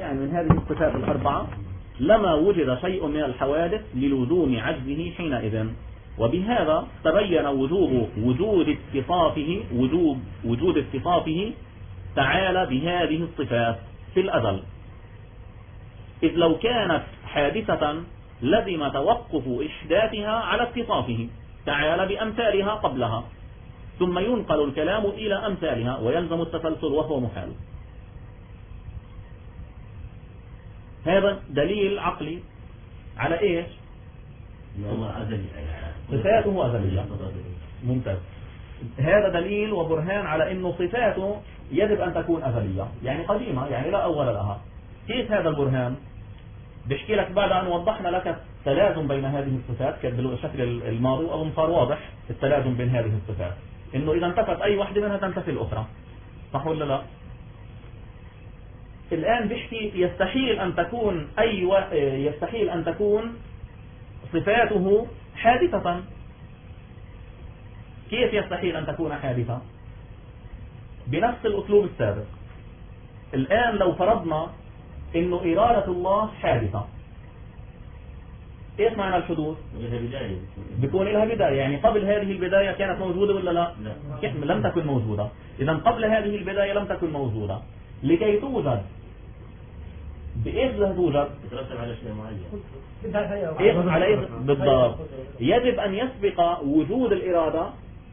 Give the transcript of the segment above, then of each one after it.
ابتداء من هذه الصفات الأربعة لما وجد شيء من الحوادث للزوم عجزه حينئذ. وبهذا تبين وجود اتصافه تعالى بهذه الصفات في الأزل. إذ لو كانت حادثة لزم توقف إحداثها على اتصافه تعالى بأمثالها قبلها، ثم ينقل الكلام إلى أمثالها ويلزم التسلسل وهو محال. هذا دليل عقلي على إيش؟ صفاته أزلية. ممتاز. هذا دليل وبرهان على أنه صفاته يجب أن تكون أزلية، يعني قديمة، يعني لا أول لها. كيف هذا البرهان؟ بحكي لك بعد أن وضحنا لك التلازم بين هذه الصفات بالشكل الماضي، وأظن صار واضح التلازم بين هذه الصفات، إنه إذا انتفت أي واحدة منها تنتفي الأخرى، صح ولا لا؟ الآن بحكي يستحيل أن تكون صفاته حادثة. كيف يستحيل أن تكون حادثة؟ بنفس الأسلوب السابق. الآن لو فرضنا إنه إرادة الله حادثة، إيش معنى الحدوث؟ بيكون لها بداية، يعني قبل هذه البداية كانت موجودة ولا لا؟ لم تكن موجودة. إذا قبل هذه البداية لم تكن موجودة. لكي توجد بإيش لها توجد؟ تترتب على شيء معين. إيش على إيش بالضبط؟ يجب أن يسبق وجود الإرادة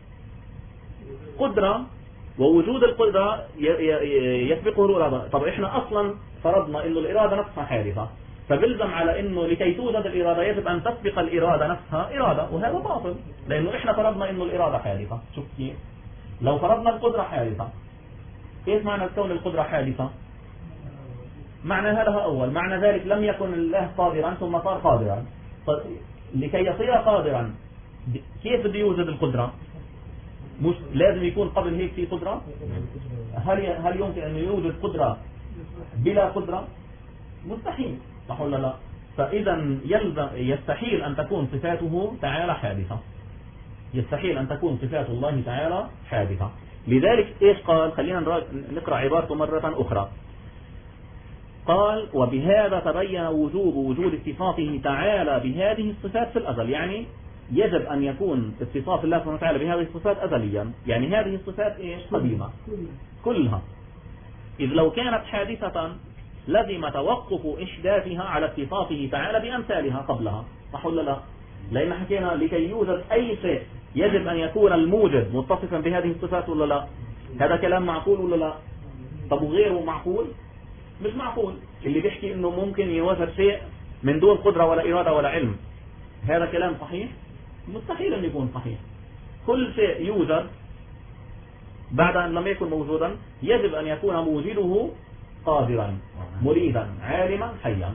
قدرة، ووجود القدرة يسبقه الإرادة. طب إحنا أصلا فرضنا إنه الإرادة نفسها حادثة، فبلزم على إنه لكي توجد الإرادة يجب أن تسبق الإرادة نفسها إرادة، وهذا باطل، لأنه إحنا فرضنا إنه الإرادة حادثة. شوف كيف؟ لو فرضنا القدرة حادثة، إيش معنى كون القدرة حادثة؟ معنى هذا أول، معنى ذلك لم يكن الله قادرا ثم صار قادرا. لكي يصير قادرا كيف بده يوجد القدرة؟ مش لازم يكون قبل هيك في قدرة؟ هل يمكن أن يوجد قدرة بلا قدرة؟ مستحيل، صح ولا لا؟ فإذا يستحيل أن تكون صفاته تعالى حادثة. يستحيل أن تكون صفات الله تعالى حادثة. لذلك إيش قال؟ خلينا نقرأ عبارته مرة أخرى. قال: وبهذا تبين وجود اتصافه تعالى بهذه الصفات في الأزل. يعني يجب أن يكون اتصاف الله سبحانه وتعالى بهذه الصفات أزليا، يعني هذه الصفات إيش؟ قديمة كلها. إذ لو كانت حادثة لزم توقف إحداثها على اتصافه تعالى بأمثالها قبلها، صح ولا لا؟ لأن حكينا لكي يوجد أي شيء يجب أن يكون الموجد متصفا بهذه الصفات ولا لا؟ هذا كلام معقول ولا لا؟ طب وغيره معقول؟ مش معقول. اللي بيحكي إنه ممكن يوجد شيء من دون قدرة ولا إرادة ولا علم، هذا كلام صحيح؟ مستحيل أن يكون صحيح. كل شيء يوجد بعد أن لم يكن موجودا يجب أن يكون موجده قادرا مريدا عالما حيا.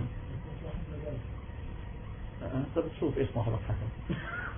أنت بتشوف إيش محمد حسن.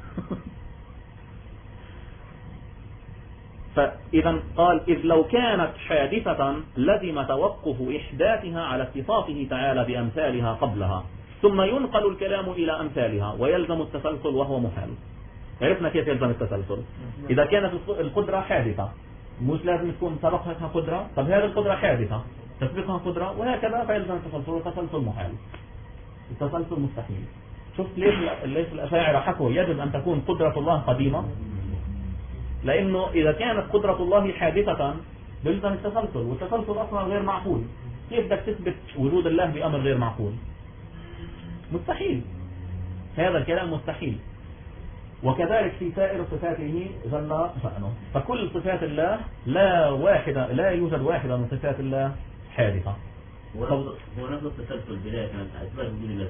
فإذا قال: إذ لو كانت حادثة لزم توقف إحداثها على اتصافه تعالى بأمثالها قبلها، ثم ينقل الكلام إلى أمثالها ويلزم التسلسل وهو محال. عرفنا كيف يلزم التسلسل. إذا كانت القدرة حادثة مش لازم تكون سبقها قدرة، طب هذه القدرة حادثة تسبقها قدرة، وهكذا فيلزم التسلسل، والتسلسل محال، التسلسل مستحيل. شوف ليش الأشاعرة حكوا يجب أن تكون قدرة الله قديمة؟ لأنه إذا كانت قدرة الله حادثة بيلزم التسلسل، والتسلسل أصلا غير معقول. كيف بدك تثبت وجود الله بأمر غير معقول؟ مستحيل، هذا الكلام مستحيل. وكذلك في سائر صفاته جل شأنه. فكل صفات الله لا يوجد واحدة من صفات الله حادثة. هو نفس التسلسل بداية كانت إثبات وجود الله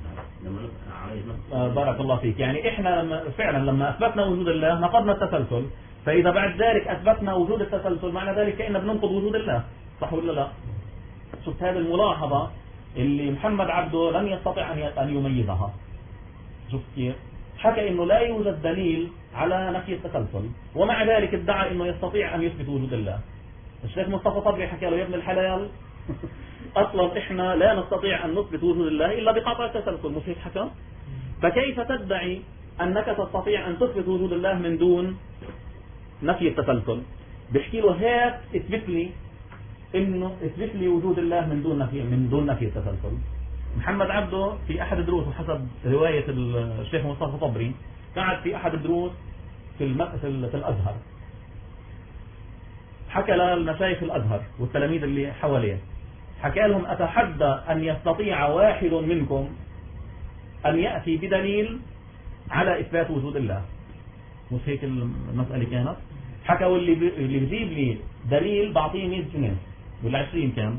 لما بارك الله فيك. يعني إحنا فعلا لما أثبتنا وجود الله نقضنا التسلسل، فإذا بعد ذلك أثبتنا وجود التسلسل معنى ذلك كأننا بننقض وجود الله، صح ولا لا؟ شفت هذه الملاحظة اللي محمد عبده لم يستطع أن يميزها. شفت كيف؟ حكى إنه لا يوجد دليل على نفي التسلسل، ومع ذلك ادعى إنه يستطيع أن يثبت وجود الله. الشيخ مصطفى طبري حكى له: يا ابن الحلال، أصلا إحنا لا نستطيع أن نثبت وجود الله إلا بقطع التسلسل، مش هيك حكى؟ فكيف تدعي أنك تستطيع أن تثبت وجود الله من دون نفي التسلسل؟ بحكي له: هات اثبت لي انه اثبت لي وجود الله من دون نفي التسلسل. محمد عبده في احد دروسه حسب رواية الشيخ مصطفى طبري قعد في احد الدروس في الازهر، حكى للمشايخ الازهر والتلاميذ اللي حواليه، حكى لهم اتحدى ان يستطيع واحد منكم ان يأتي بدليل على اثبات وجود الله. مش هيك المسألة كانت؟ حكى واللي بيجيب لي دليل بعطيه 100 جنيه ولا 20 كان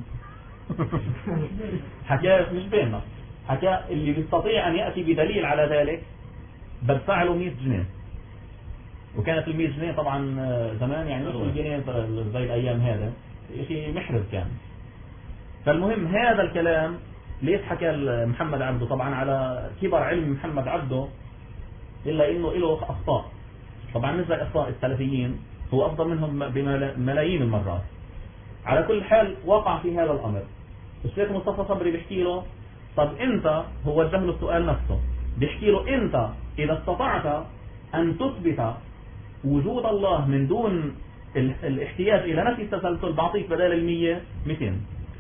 حكى مش بيننا، حكى اللي بيستطيع ان يأتي بدليل على ذلك بدفع له 100 جنيه. وكانت ال 100 جنيه طبعا زمان يعني مش الجنيه زي الايام، هذا شيء محرز كان. فالمهم هذا الكلام ليش حكى محمد عبده؟ طبعا على كبر علم محمد عبده، الا انه له اخطاء. طبعا نسبة اخطاء السلفيين هو افضل منهم بملايين المرات. على كل حال وقع في هذا الامر. الشيخ مصطفى صبري بيحكي له طب انت، هو وجه له السؤال نفسه، بيحكي له انت اذا استطعت ان تثبت وجود الله من دون الاحتياج الى نفي التسلسل بعطيك بدال 100 200.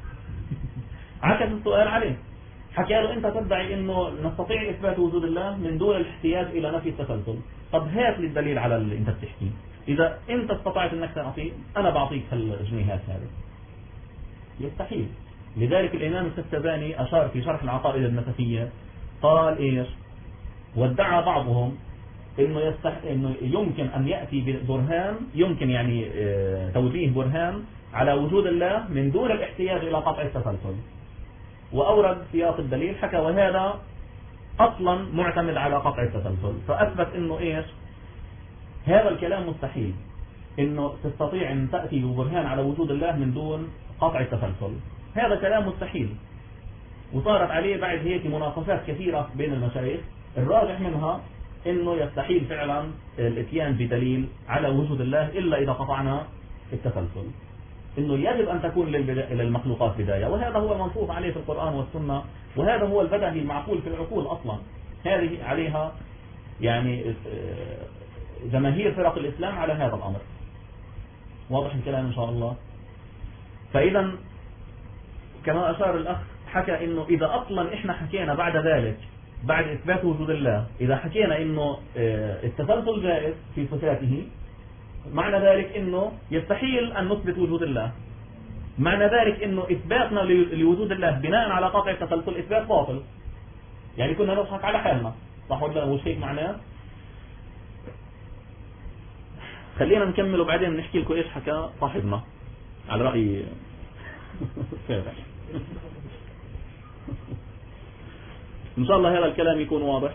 عكس السؤال عليه، حكى له انت تدعي انه نستطيع اثبات وجود الله من دون الاحتياج الى نفي التسلسل، طب هات لي الدليل على اللي انت بتحكيه. اذا انت استطعت انك تعطيه انا بعطيك الجنيهات هذه. يستحيل. لذلك الامام السكتباني اشار في شرح العقائد النسفية قال ايش؟ وادعى بعضهم انه يمكن ان ياتي ببرهان، يمكن يعني توجيه برهان على وجود الله من دون الاحتياج الى قطع التسلسل، واورد سياق الدليل، حكى وهذا اصلا معتمد على قطع التسلسل، فاثبت انه ايش؟ هذا الكلام مستحيل، انه تستطيع ان تاتي ببرهان على وجود الله من دون قطع التسلسل، هذا كلام مستحيل. وصارت عليه بعد هيك مناقشات كثيرة بين المشايخ، الراجح منها انه يستحيل فعلا الاتيان بدليل على وجود الله الا اذا قطعنا التسلسل، انه يجب ان تكون للمخلوقات بداية، وهذا هو المنصوص عليه في القرآن والسنة، وهذا هو البدهي المعقول في العقول اصلا. هذه عليها يعني جماهير فرق الاسلام على هذا الامر. واضح الكلام ان شاء الله؟ فاذا كما اشار الاخ، حكى انه اذا اصلا احنا حكينا بعد ذلك بعد اثبات وجود الله، اذا حكينا انه التسلسل جائز في صفاته، معنى ذلك انه يستحيل ان نثبت وجود الله، معنى ذلك انه اثباتنا لوجود الله بناء على قطع التسلسل اثبات باطل، يعني كنا نضحك على حالنا، صح ولا مش هيك معناه؟ خلينا نكمل وبعدين نحكي لكم ايش حكى صاحبنا على رأي فاتح. ان شاء الله هذا الكلام يكون واضح.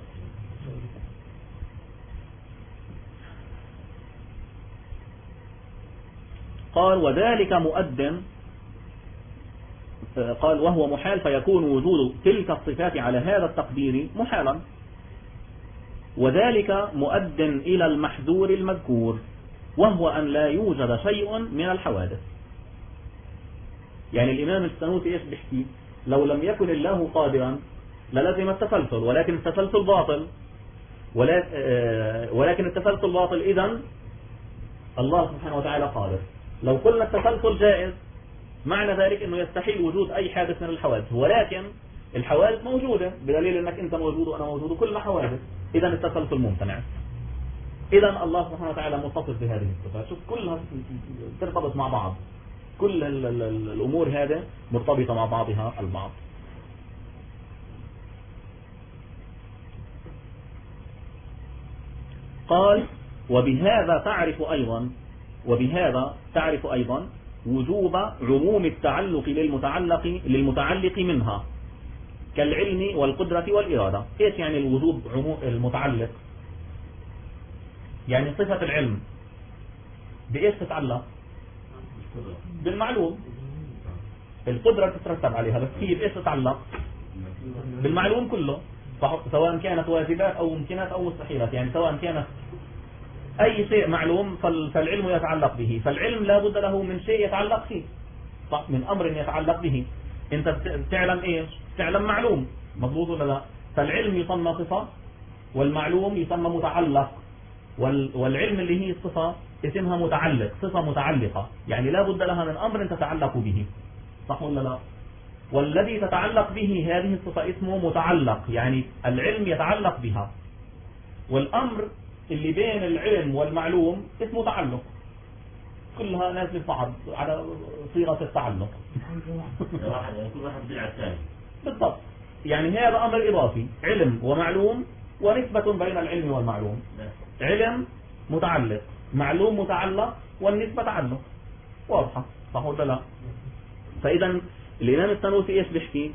قال وذلك مؤد، قال وهو محال، فيكون وجود تلك الصفات على هذا التقدير محالا، وذلك مؤد إلى المحذور المذكور، وهو أن لا يوجد شيء من الحوادث. يعني الإمام السنوسي إيش بيحكي؟ لو لم يكن الله قادرا للزم التسلسل، ولكن التسلسل باطل، ولكن التسلسل باطل، إذن الله سبحانه وتعالى قادر. لو قلنا التسلسل جائز معنى ذلك أنه يستحيل وجود أي حادث من الحوادث، ولكن الحوادث موجودة بدليل أنك أنت موجود وأنا موجود وكلنا حوادث، إذن التسلسل ممتنع. إذن الله سبحانه وتعالى متصف بهذه الصفات. شوف كلها ترتبط مع بعض، كل الأمور هذه مرتبطة مع بعضها البعض. قال وبهذا تعرف أيضا وجوب عموم التعلق للمتعلق منها كالعلم والقدرة والإرادة. إيش يعني الوجوب عموم المتعلق؟ يعني صفة العلم بإيش تتعلق؟ بالمعلوم. القدرة تترتب عليها، بس هي بإيش تتعلق؟ بالمعلوم كله، سواء كانت واجبات أو ممكنات أو مستحيلات. يعني سواء كانت أي شيء معلوم فالعلم يتعلق به، فالعلم لا بد له من شيء يتعلق فيه، من أمر يتعلق به. أنت بتعلم إيش؟ تعلم معلوم، مضبوط ولا لا؟ فالعلم يسمى صفة والمعلوم يسمى متعلق، والعلم اللي هي الصفة اسمها متعلق، صفة متعلقة، يعني لا بد لها من أمر تتعلق به، صح ولا لا؟ والذي تتعلق به هذه الصفة اسمه متعلق، يعني العلم يتعلق بها، والأمر اللي بين العلم والمعلوم اسمه تعلق، كلها نازل بعض على صيغة التعلق. يعني كل واحد بدل على الثاني. بالضبط، يعني هذا أمر إضافي، علم ومعلوم ونسبة بين العلم والمعلوم. علم متعلق، معلوم متعلق، والنسبة تعلق، واضحة صح ولا لا؟ فإذا الإمام السنوسي إيش بيحكي؟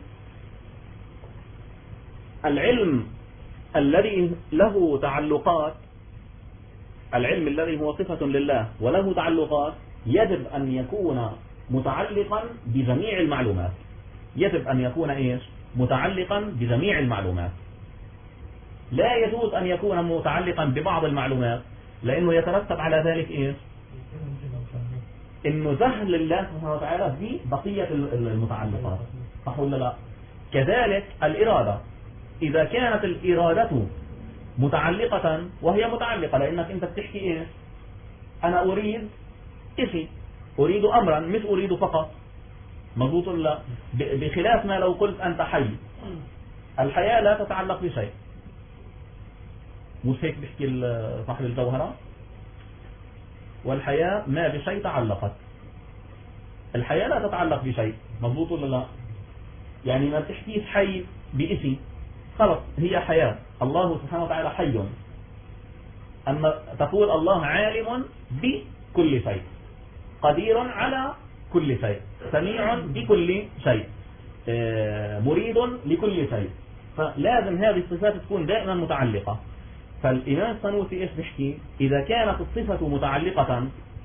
العلم الذي له تعلقات، العلم الذي هو صفة لله وله تعلقات يجب أن يكون متعلقا بجميع المعلومات، يجب أن يكون إيش؟ متعلقا بجميع المعلومات. لا يجوز أن يكون متعلقا ببعض المعلومات، لأنه يترتب على ذلك إيش؟ إنه جهل الله سبحانه وتعالى ببقية المتعلقات، صح ولا لا؟ كذلك الإرادة، إذا كانت الإرادة متعلقة، وهي متعلقة لأنك أنت بتحكي إيش؟ أنا أريد إشي، أريد أمرا مش أريد فقط، مضبوط ولا لا؟ بخلاف ما لو قلت أنت حي، الحياة لا تتعلق بشيء، مش هيك بيحكي صاحب الجوهرة؟ والحياة ما بشيء تعلقت، الحياة لا تتعلق بشيء، مضبوط ولا لا؟ يعني ما بتحكيش حي بإشي، خلص هي حياة، الله سبحانه وتعالى حي، أما تقول الله عالم بكل شيء، قدير على كل شيء، سميع بكل شيء، مريد لكل شيء، فلازم هذه الصفات تكون دائما متعلقة. فالإمام السنوسي إيش بيحكي؟ إذا كانت الصفة متعلقة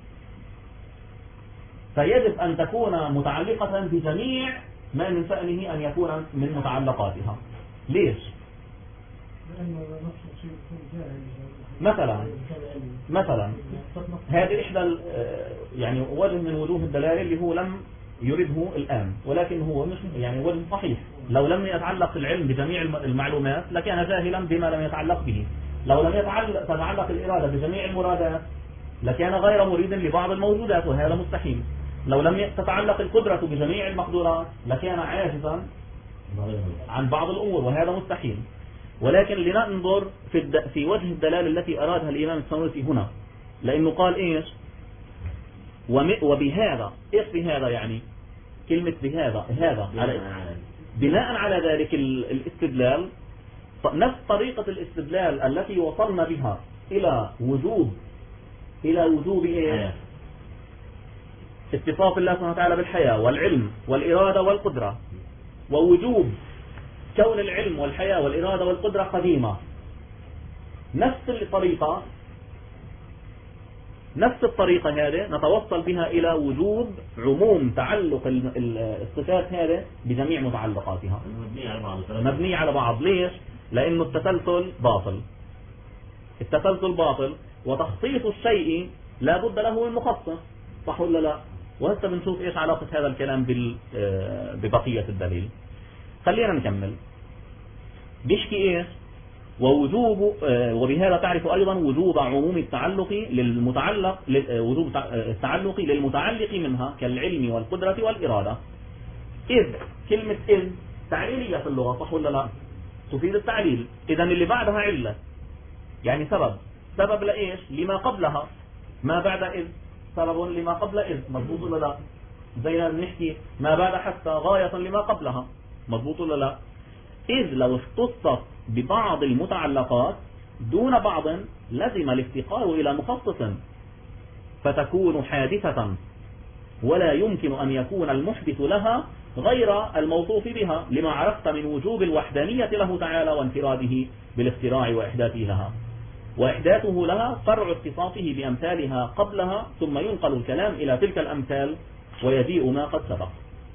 فيجب أن تكون متعلقة بجميع ما من شأنه أن يكون من متعلقاتها. ليش؟ مثلا هذه إحدى يعني وجه من وجوه الدلالة اللي هو لم يرده الآن، ولكن هو مش يعني وجه صحيح. لو لم يتعلق العلم بجميع المعلومات لكان جاهلا بما لم يتعلق به، لو لم تتعلق الإرادة بجميع المرادات لكان غير مريد لبعض الموجودات، وهذا مستحيل. لو لم تتعلق القدرة بجميع المقدورات لكان عاجزا عن بعض الأمور، وهذا مستحيل. ولكن لننظر في وجه الدلالة التي أرادها الإمام السنوسي هنا، لأنه قال إيش؟ وبهذا، إيش بهذا يعني؟ كلمة بهذا، هذا بناء على ذلك الاستدلال، نفس طريقة الاستدلال التي وصلنا بها إلى وجوب إيه؟ اتصاف الله سبحانه وتعالى بالحياة والعلم والإرادة والقدرة، ووجوب كون العلم والحياة والإرادة والقدرة قديمة. نفس الطريقة هذه نتوصل بها إلى وجوب عموم تعلق الصفات هذه بجميع متعلقاتها، مبنية على بعض. ليش؟ لأنه التسلسل باطل، وتخصيص الشيء لا بد له من مخصص، صح ولا لا؟ وهسه بنشوف إيش علاقة هذا الكلام ببقية الدليل. خلينا نكمل. بيحكي إيش؟ وبهذا تعرف أيضا وجوب عموم التعلق وجوب التعلق للمتعلق منها كالعلم والقدرة والإرادة. إذ، كلمة إذ تعليلية في اللغة، صح ولا لا؟ تفيد التعليل. إذا اللي بعدها علة، يعني سبب لإيش؟ لما قبلها. ما بعد إذ سبب لما قبل إذ، مضبوط ولا لا؟ زي ما بنحكي ما بعد حتى غاية لما قبلها، مضبوط ولا لا؟ إذ لو اختصت ببعض المتعلقات دون بعض لزم الافتقار إلى مخصص فتكون حادثة، ولا يمكن أن يكون المحدث لها غير الموصوف بها، لما عرفت من وجوب الوحدانية له تعالى وانفراده بالاختراع وإحداثه لها فرع اتصافه بأمثالها قبلها، ثم ينقل الكلام إلى تلك الأمثال ويجيء ما قد سبق.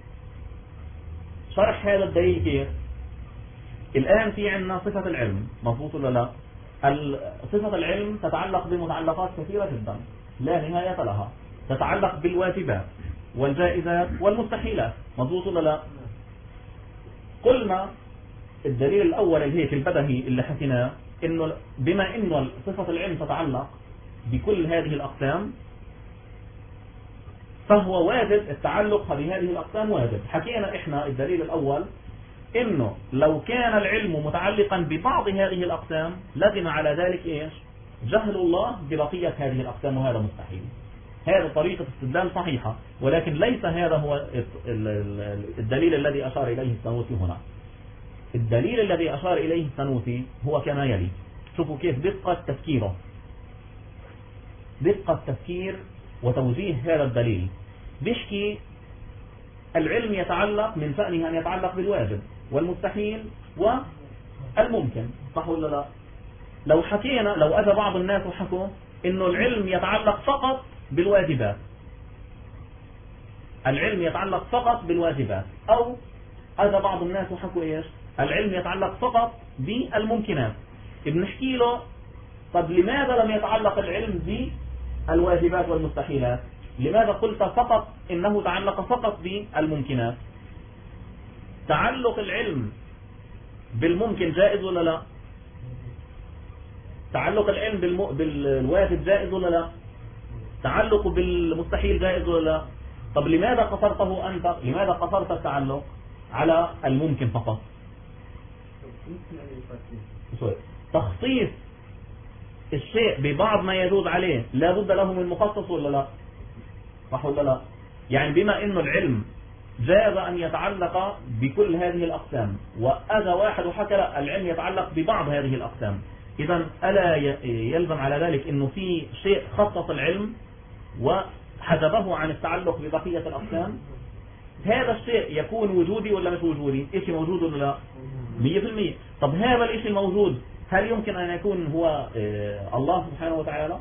شرح هذا الدليل كيف؟ الآن في عندنا صفة العلم، مضبوط ولا لا؟ صفة العلم تتعلق بمتعلقات كثيرة جدا لا نهاية لها، تتعلق بالواجبات والجائزات والمستحيلات، مضبوط ولا لا؟ قلنا الدليل الأول الهيك البدهي اللي حكيناه إنه بما إنه صفة العلم تتعلق بكل هذه الأقسام فهو واجب التعلق بهذه الأقسام واجب. حكينا إحنا الدليل الأول إنه لو كان العلم متعلقا ببعض هذه الأقسام لزم على ذلك إيش؟ جهل الله ببقية هذه الأقسام، وهذا مستحيل. هذا طريقة استدلال صحيحة، ولكن ليس هذا هو الدليل الذي أشار إليه السنوسي هنا. الدليل الذي أشار إليه السنوسي هو كما يلي. شوفوا كيف دقة تفكيره، دقة تفكير وتوجيه هذا الدليل. بيحكي العلم يتعلق من شأنه أن يتعلق بالواجب والمستحيل والممكن، صح ولا لا؟ لو حكينا، لو أجى بعض الناس وحكوا إنه العلم يتعلق فقط بالواجبات، العلم يتعلق فقط بالواجبات، أو أجى بعض الناس وحكوا إيش؟ العلم يتعلق فقط بالممكنات، بنحكي له طب لماذا لم يتعلق العلم بالواجبات والمستحيلات؟ لماذا قلت فقط إنه تعلق فقط بالممكنات؟ تعلق العلم بالممكن جائز ولا لا؟ تعلق العلم بالواجب جائز ولا لا؟ تعلق بالمستحيل جائز ولا لا؟ طب لماذا قصرته أنت؟ لماذا قصرت التعلق على الممكن فقط؟ تخصيص الشيء ببعض ما يجوز عليه لا بد له من مخصص ولا لا؟ صح ولا لا؟ يعني بما إنه العلم جاز أن يتعلق بكل هذه الأقسام، وأجى واحد وحكى العلم يتعلق ببعض هذه الأقسام، إذا ألا يلزم على ذلك إنه في شيء خصص العلم وحجبه عن التعلق ببقية الأقسام؟ هذا الشيء يكون وجودي ولا مش وجودي؟ إشي موجود ولا لا؟ 100%. طب هذا الإشي الموجود هل يمكن أن يكون هو الله سبحانه وتعالى؟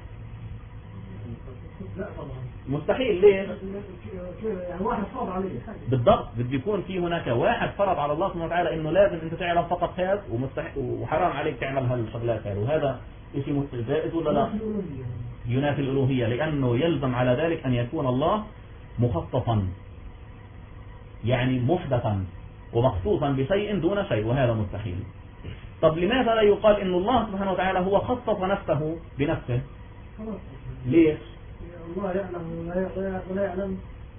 لا طبعا مستحيل. ليه؟ يعني واحد فرض عليه بالضبط، بده يكون في هناك واحد فرض على الله سبحانه وتعالى انه لازم انت تعمل فقط هذا وحرام عليك تعمل هالشغلات هذه، وهذا شيء جائز ولا لا؟ ينافي الالوهيه، لانه يلزم على ذلك ان يكون الله مخصصا، يعني محدثا ومخصوصا بشيء دون شيء، وهذا مستحيل. طب لماذا لا يقال ان الله سبحانه وتعالى هو خصص نفسه بنفسه؟ ليش؟ الله يعلم ولا يعلم،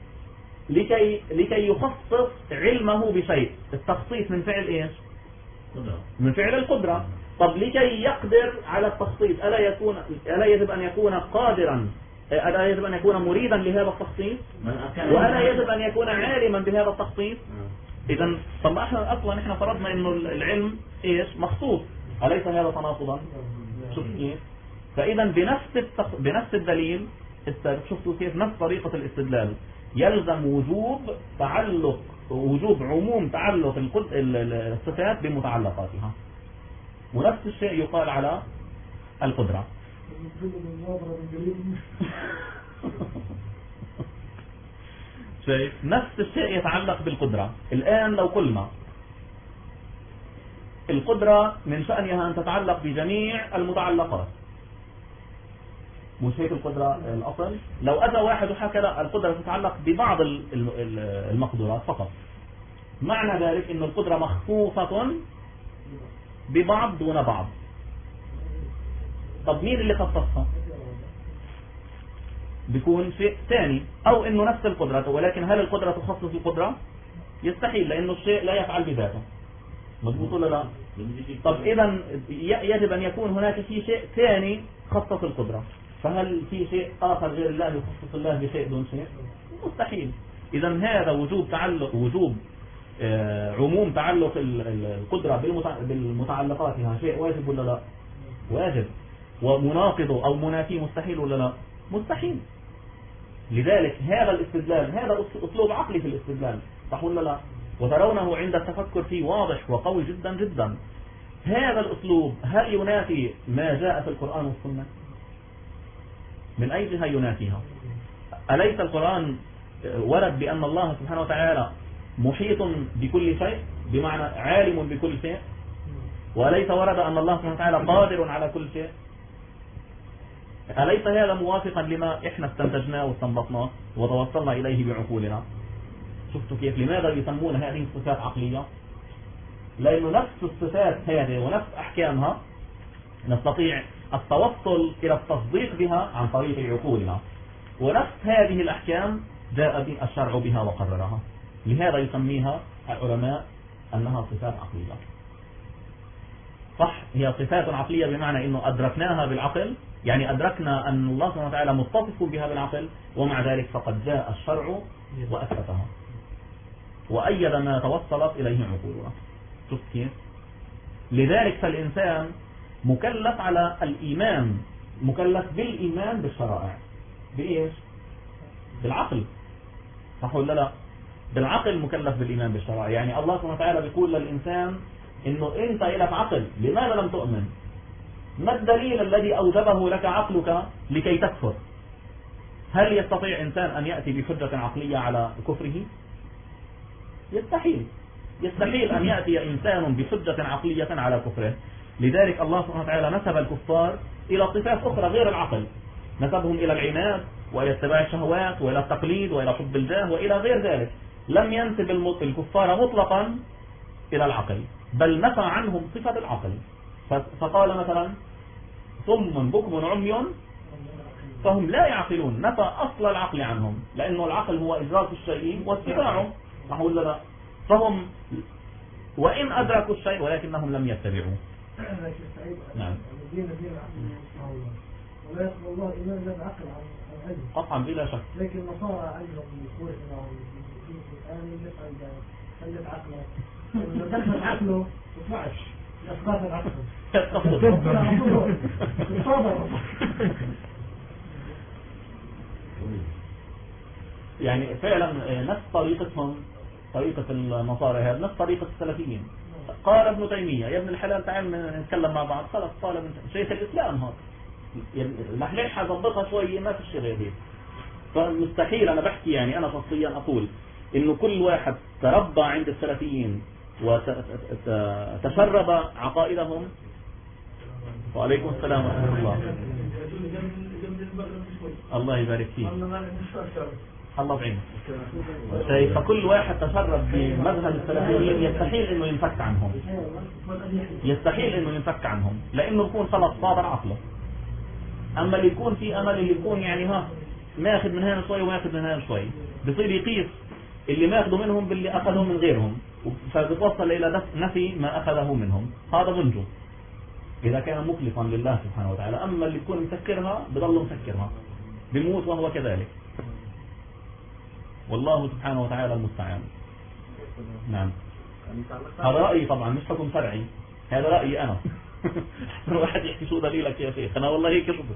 لكي يخصص علمه بشيء. التخصيص من فعل ايش؟ من فعل القدرة. طب لكي يقدر على التخصيص ألا يجب أن يكون قادرا، ألا يجب أن يكون مريدا لهذا التخصيص، وألا يجب أن يكون عالما بهذا التخصيص؟ إذا طب احنا فرضنا انه العلم ايش؟ مخصوص، أليس هذا تناقضا؟ شوف كيف. فإذا بنفس الدليل شفتوا كيف نفس طريقة الاستدلال يلزم وجوب عموم تعلق الصفات بمتعلقاتها، ونفس الشيء يقال على القدرة. شايف؟ نفس الشيء يتعلق بالقدرة. الآن لو قلنا القدرة من شأنها أن تتعلق بجميع المتعلقات، مش هيك القدرة الأصل؟ لو أتى واحد وحكى لا القدرة تتعلق ببعض المقدورات فقط، معنى ذلك أن القدرة مخصوصة ببعض دون بعض. طب مين اللي خصصها؟ بيكون شيء ثاني، أو أنه نفس القدرة، ولكن هل القدرة تخصص القدرة؟ يستحيل، لأنه الشيء لا يفعل بذاته. مضبوط ولا لا؟ طب إذا يجب أن يكون هناك في شيء ثاني خصص القدرة، فهل في شيء آخر غير الله يخصص الله بشيء دون شيء؟ مستحيل. إذا هذا وجوب عموم تعلق القدرة بالمتعلقاتها شيء واجب ولا لا؟ واجب. ومناقضه أو منافي مستحيل ولا لا؟ مستحيل. لذلك هذا الاستدلال هذا أسلوب عقلي في الاستدلال، صح ولا لا؟ وترونه عند التفكر فيه واضح وقوي جدا جدا. هذا الأسلوب هل ينافي ما جاء في القرآن والسنة؟ من أي جهة ينافيها؟ أليس القرآن ورد بأن الله سبحانه وتعالى محيط بكل شيء، بمعنى عالم بكل شيء؟ وأليس ورد أن الله سبحانه وتعالى قادر على كل شيء؟ أليس هذا موافقا لما إحنا استنتجناه واستنبطناه وتوصلنا إليه بعقولنا؟ شفتوا كيف؟ لماذا يسمون هذه الصفات عقلية؟ لأنه نفس الصفات هذه ونفس أحكامها نستطيع التوصل إلى التصديق بها عن طريق عقولنا، ونفس هذه الأحكام جاء الشرع بها وقررها. لهذا يسميها العلماء أنها صفات عقلية. صح، هي صفات عقلية بمعنى أنه أدركناها بالعقل، يعني أدركنا أن الله سبحانه وتعالى متصف بها بالعقل، ومع ذلك فقد جاء الشرع وأثبتها وأيد ما توصلت إليه عقولنا. شوف كيف؟ لذلك فالإنسان مكلف على الإيمان، مكلف بالإيمان بالشرائع. بإيش؟ بالعقل. صح ولا لا؟ بالعقل مكلف بالإيمان بالشرائع. يعني الله سبحانه وتعالى بيقول للإنسان إنه أنت لك عقل، لماذا لم تؤمن؟ ما الدليل الذي أوجبه لك عقلك لكي تكفر؟ هل يستطيع إنسان أن يأتي بحجة عقلية على كفره؟ يستحيل. يستحيل أن يأتي إنسان بحجة عقلية على كفره. لذلك الله سبحانه وتعالى نسب الكفار إلى صفات أخرى غير العقل، نسبهم إلى العناد وإلى اتباع الشهوات وإلى التقليد وإلى حب الجاه وإلى غير ذلك. لم ينسب الكفار مطلقا إلى العقل، بل نفى عنهم صفة العقل. فقال مثلا صم بكم عمي فهم لا يعقلون، نفى أصل العقل عنهم، لأنه العقل هو إدراك الشيء واتباعه. صح ولا لا؟ فهم وإن أدركوا الشيء ولكنهم لم يتبعوه. نعم. الدين دين العقل ولا يقبل الله إيمان لا بعقل عن علم. قطعا بلا شك. لكن النصارى عندهم يقول إنه في القرآن خلت عقله، لو دخل عقله ما يطلعش يسقط العقل. يعني فعلا نفس طريقتهم، طريقة النصارى هذا نفس طريقة السلفيين. قال ابن تيمية يا ابن الحلال تعال نتكلم مع بعض. خلص قال ابن شيخ الإسلام هذا لحلحها ضبطها شوية، ما في الشيء غير هيك. فمستحيل أنا بحكي، يعني أنا شخصيا أقول إنه كل واحد تربى عند السلفيين وتشرب عقائدهم. وعليكم السلام ورحمة الله. الله يبارك فيك. الله بعينك. فكل واحد تشرب بمذهب السلفيين يستحيل انه ينفك عنهم، يستحيل انه ينفك عنهم، لانه يكون خلص صادر عقله. اما اللي يكون في امل، اللي يكون يعني ماخذ من هنا شوي وماخذ من هنا شوي، بصير يقيس اللي ماخذه منهم باللي اخذه من غيرهم، فبتوصل الى نفي ما اخذه منهم. هذا منجو اذا كان مخلصا لله سبحانه وتعالى. اما اللي يكون مسكرها بضل مسكرها، بموت وهو كذلك. والله سبحانه وتعالى المستعان. نعم. هذا رأيي طبعا، مش حكم شرعي، هذا رأيي أنا. واحد يحكي شو دليلك يا شيخ، أنا والله هيك شفت.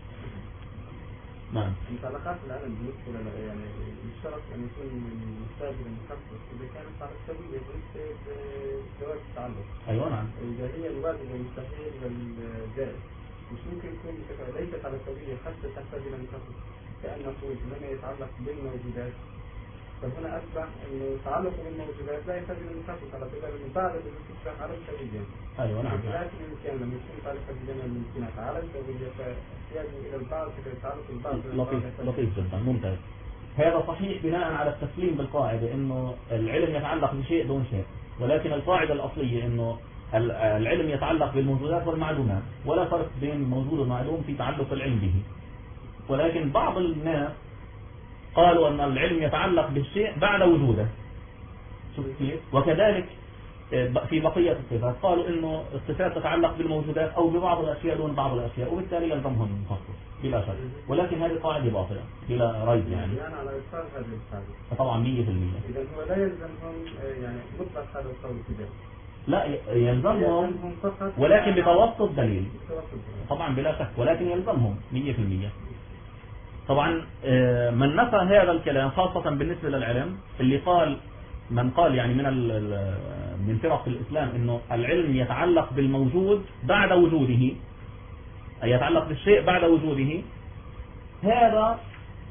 نعم. متعلقات العالم بالنسبة يعني الشرط أن يكون المستاجر المخصص إذا كانت على السوية بجواز التعلق. أيوة نعم. إذا هي الواجب والمستحيل والجائز مش ممكن يكون ليست على السوية حتى تحتاج إلى مخصص، كأن نقول إنما يتعلق بالموجودات. فهنا أصبح إنه تعلق بالموجودات لا يحتاج إلى مخصص على فكرة، إنه بعد الاستشفاء على السوية. أيوة نعم. لكن إن كان لما يكون تعلق بجميع الممكنات على السوية فيحتاج إلى البعض فيتعلق البعض. لطيف جدا، ممتاز. هذا صحيح بناء على التسليم بالقاعدة إنه العلم يتعلق بشيء دون شيء، ولكن القاعدة الأصلية إنه العلم يتعلق بالموجودات والمعلومات، ولا فرق بين الموجود والمعلوم في تعلق العلم به. ولكن بعض الناس قالوا أن العلم يتعلق بالشيء بعد وجوده. شوف كيف؟ وكذلك في بقية الصفات قالوا إنه الصفات تتعلق بالموجودات أو ببعض الأشياء دون بعض الأشياء، وبالتالي يلزمهم المخصص بلا شك. ولكن هذه قاعدة باطلة بلا ريب يعني. على إصرار هذه القاعدة. طبعا 100%. إذا هو لا يلزمهم يعني مطلق هذا القول كده. لا يلزمهم ولكن بتوسط دليل. طبعا بلا شك، ولكن يلزمهم 100%. طبعا من نفى هذا الكلام خاصة بالنسبة للعلم، اللي قال من قال يعني من فرق الإسلام إنه العلم يتعلق بالموجود بعد وجوده، أي يتعلق بالشيء بعد وجوده، هذا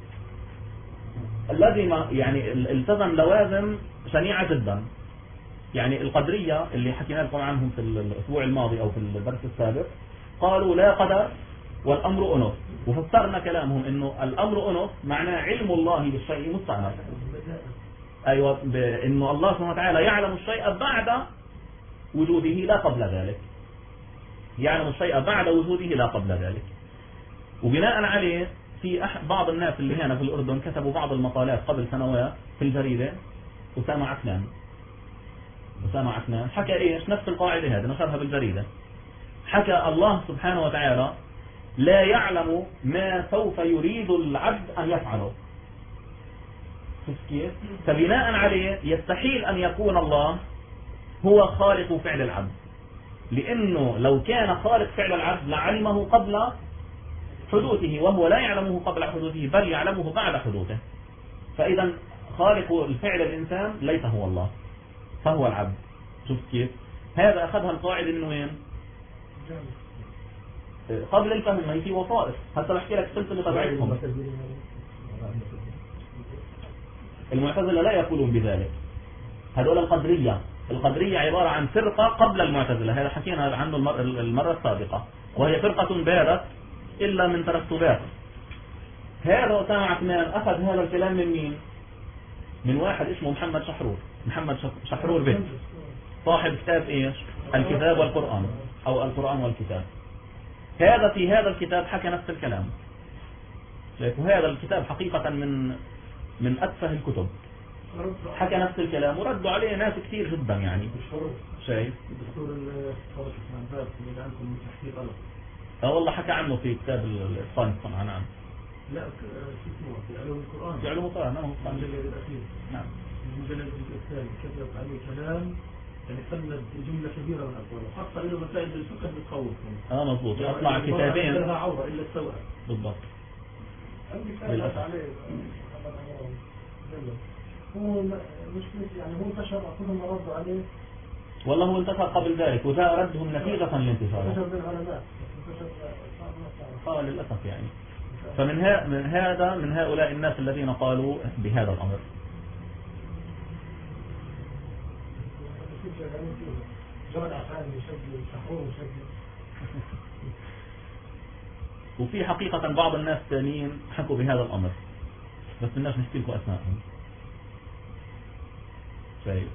الذي يعني التزم لوازم شنيعة جدا. يعني القدرية اللي حكينا لكم عنهم في الأسبوع الماضي أو في الدرس السابق قالوا لا قدر والأمر أنف، وفسرنا كلامهم إنه الأمر أنف معناه علم الله بالشيء مستأنف. أيوة، إنه الله سبحانه وتعالى يعلم الشيء بعد وجوده لا قبل ذلك. يعلم الشيء بعد وجوده لا قبل ذلك. وبناء عليه في بعض الناس اللي هنا في الأردن كتبوا بعض المقالات قبل سنوات في الجريدة. أسامة عكنان حكى إيش؟ نفس القاعدة هذه نشرها بالجريدة. حكى الله سبحانه وتعالى لا يعلم ما سوف يريد العبد أن يفعله. كيف؟ فبناء عليه يستحيل أن يكون الله هو خالق فعل العبد، لأنه لو كان خالق فعل العبد لعلمه قبل حدوثه، وهو لا يعلمه قبل حدوثه بل يعلمه بعد حدوثه. فإذا خالق الفعل الإنسان ليس هو الله، فهو العبد. شوف كيف؟ هذا أخذها القاعدة من وين؟ قبل الفهم. ما هي في وسائط. هسه بحكي لك سلسلة تبعتهم. المعتزلة لا يقولون بذلك. هذول القدرية عبارة عن فرقة قبل المعتزلة. هذا حكينا عنه المرة السابقة، وهي فرقة بارت إلا من ترتبات. هذا أسامة عكنان أخذ هذا الكلام من مين؟ من واحد اسمه محمد شحرور به، صاحب كتاب إيش؟ الكتاب والقرآن، أو القرآن والكتاب. هذا في هذا الكتاب حكى نفس الكلام. وهذا الكتاب حقيقة من أتفه الكتب. حكى نفس الكلام وردوا عليه ناس كثير جدا يعني. شايف؟ الدكتور الصوت اللي عندكم من تحقيق غلط. والله حكى عنه في كتاب الإتقان الصنعة. نعم. لا اسمه في علوم القرآن. في علوم القرآن. نعم. المجلد الأخير. نعم. المجلد الثاني كتب عليه كلام يعني فند جملة كبيرة من أقواله، حتى له مسائل الفقه بتخوف. مظبوط. أطلع كتابين. لها عورة إلا السوء. بالضبط. للأسف. هو مشكلة يعني هو انتشر كلهم ردوا عليه. والله هو انتشر قبل ذلك وجاء ردهم نتيجة لانتشاره. انتشر بالعلماء. للأسف يعني. من هؤلاء الناس الذين قالوا بهذا الأمر. وفي حقيقة بعض الناس الثانيين حكوا بهذا الأمر، بس الناس نحكي لكم أسمائهم. شايف؟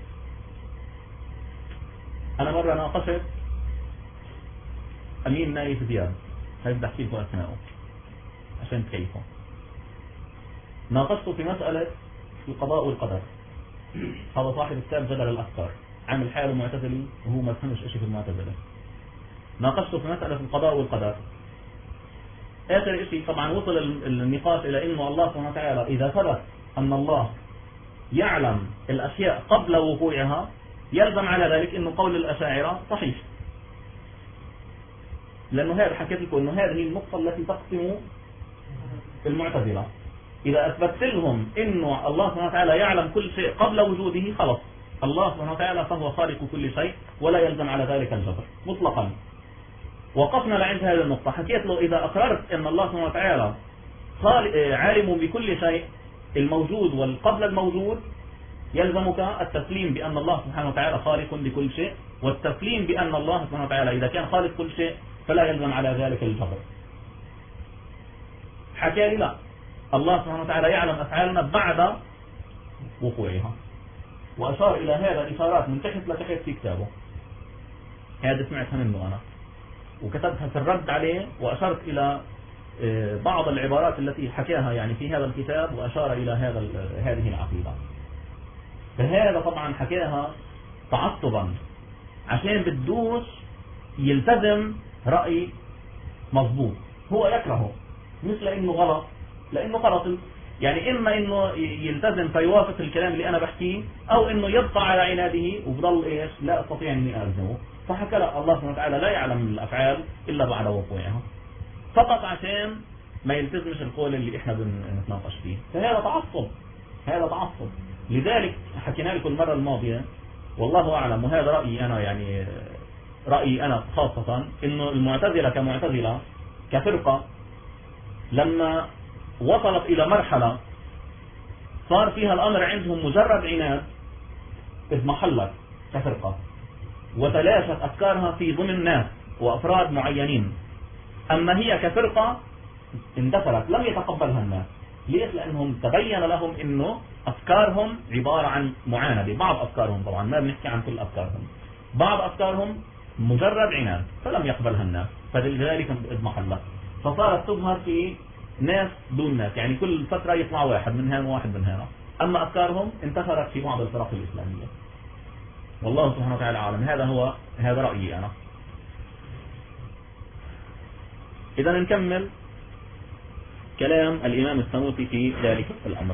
أنا مرة ناقشت أمين نايف زياد، هاي بدي أحكي لكم أسمائه عشان تكيفوا. ناقشته في مسألة القضاء والقدر. هذا صاحب كتاب جدل الأفكار، عامل حاله معتزلي وهو ما فهمش إشي في المعتزلة. ناقشته في مسألة القضاء والقدر. آخر إشي طبعا وصل النقاش إلى إنه الله سبحانه وتعالى إذا ثبت أن الله يعلم الأشياء قبل وقوعها يلزم على ذلك إنه قول الأشاعرة صحيح، لأنه هذا حكيت لكم إنه هذه النقطة التي تقسم المعتزلة. إذا أثبت لهم إنه الله سبحانه وتعالى يعلم كل شيء قبل وجوده خلص الله سبحانه وتعالى فهو خالق كل شيء ولا يلزم على ذلك الجبر مطلقا. وقفنا لعند هذه النقطة. حكيت له إذا أقررت أن الله سبحانه وتعالى عالم بكل شيء الموجود والقبل الموجود يلزمك التسليم بأن الله سبحانه وتعالى خالق لكل شيء، والتسليم بأن الله سبحانه وتعالى إذا كان خالق كل شيء فلا يلزم على ذلك الجبر. حكى لي لا، الله سبحانه وتعالى يعلم أفعالنا بعد وقوعها، وأشار إلى هذا الإشارات من تحت لتحت في كتابه. هذا سمعتها منه أنا وكتبتها في الرد عليه، وأشرت إلى بعض العبارات التي حكاها يعني في هذا الكتاب وأشار إلى هذه العقيدة. فهذا طبعا حكاها تعصبا عشان بدوش يلتزم رأي مضبوط هو يكرهه، مش لأنه غلط، لأنه غلط يعني إما إنه يلتزم فيوافق الكلام اللي أنا بحكيه، أو إنه يبقى على عناده وبضل إيش لا أستطيع إني ألزمه. فحكى لا، الله سبحانه وتعالى لا يعلم الأفعال إلا بعد وقوعها، فقط عشان ما يلتزمش القول اللي إحنا بنتناقش فيه. فهذا تعصب، هذا تعصب. لذلك حكينا لكم المرة الماضية والله أعلم، وهذا رأيي أنا يعني رأيي أنا خاصة، إنه المعتزلة كمعتزلة كفرقة لما وصلت إلى مرحلة صار فيها الأمر عندهم مجرد عناد اضمحلت كفرقة وتلاشت أفكارها في ضمن ناس وأفراد معينين. أما هي كفرقة اندثرت لم يتقبلها الناس. ليش؟ لأنهم تبين لهم إنه أفكارهم عبارة عن معاندة. بعض أفكارهم طبعا ما بنحكي عن كل أفكارهم، بعض أفكارهم مجرد عناد، فلم يقبلها الناس، فلذلك اضمحلت، فصارت تظهر في ناس دون ناس، يعني كل فترة يطلع واحد من هنا وواحد من هنا. أما أفكارهم انتشرت في بعض الفرق الإسلامية. والله سبحانه وتعالى عالم. هذا رأيي أنا. إذا نكمل كلام الإمام السنوسي في ذلك الأمر.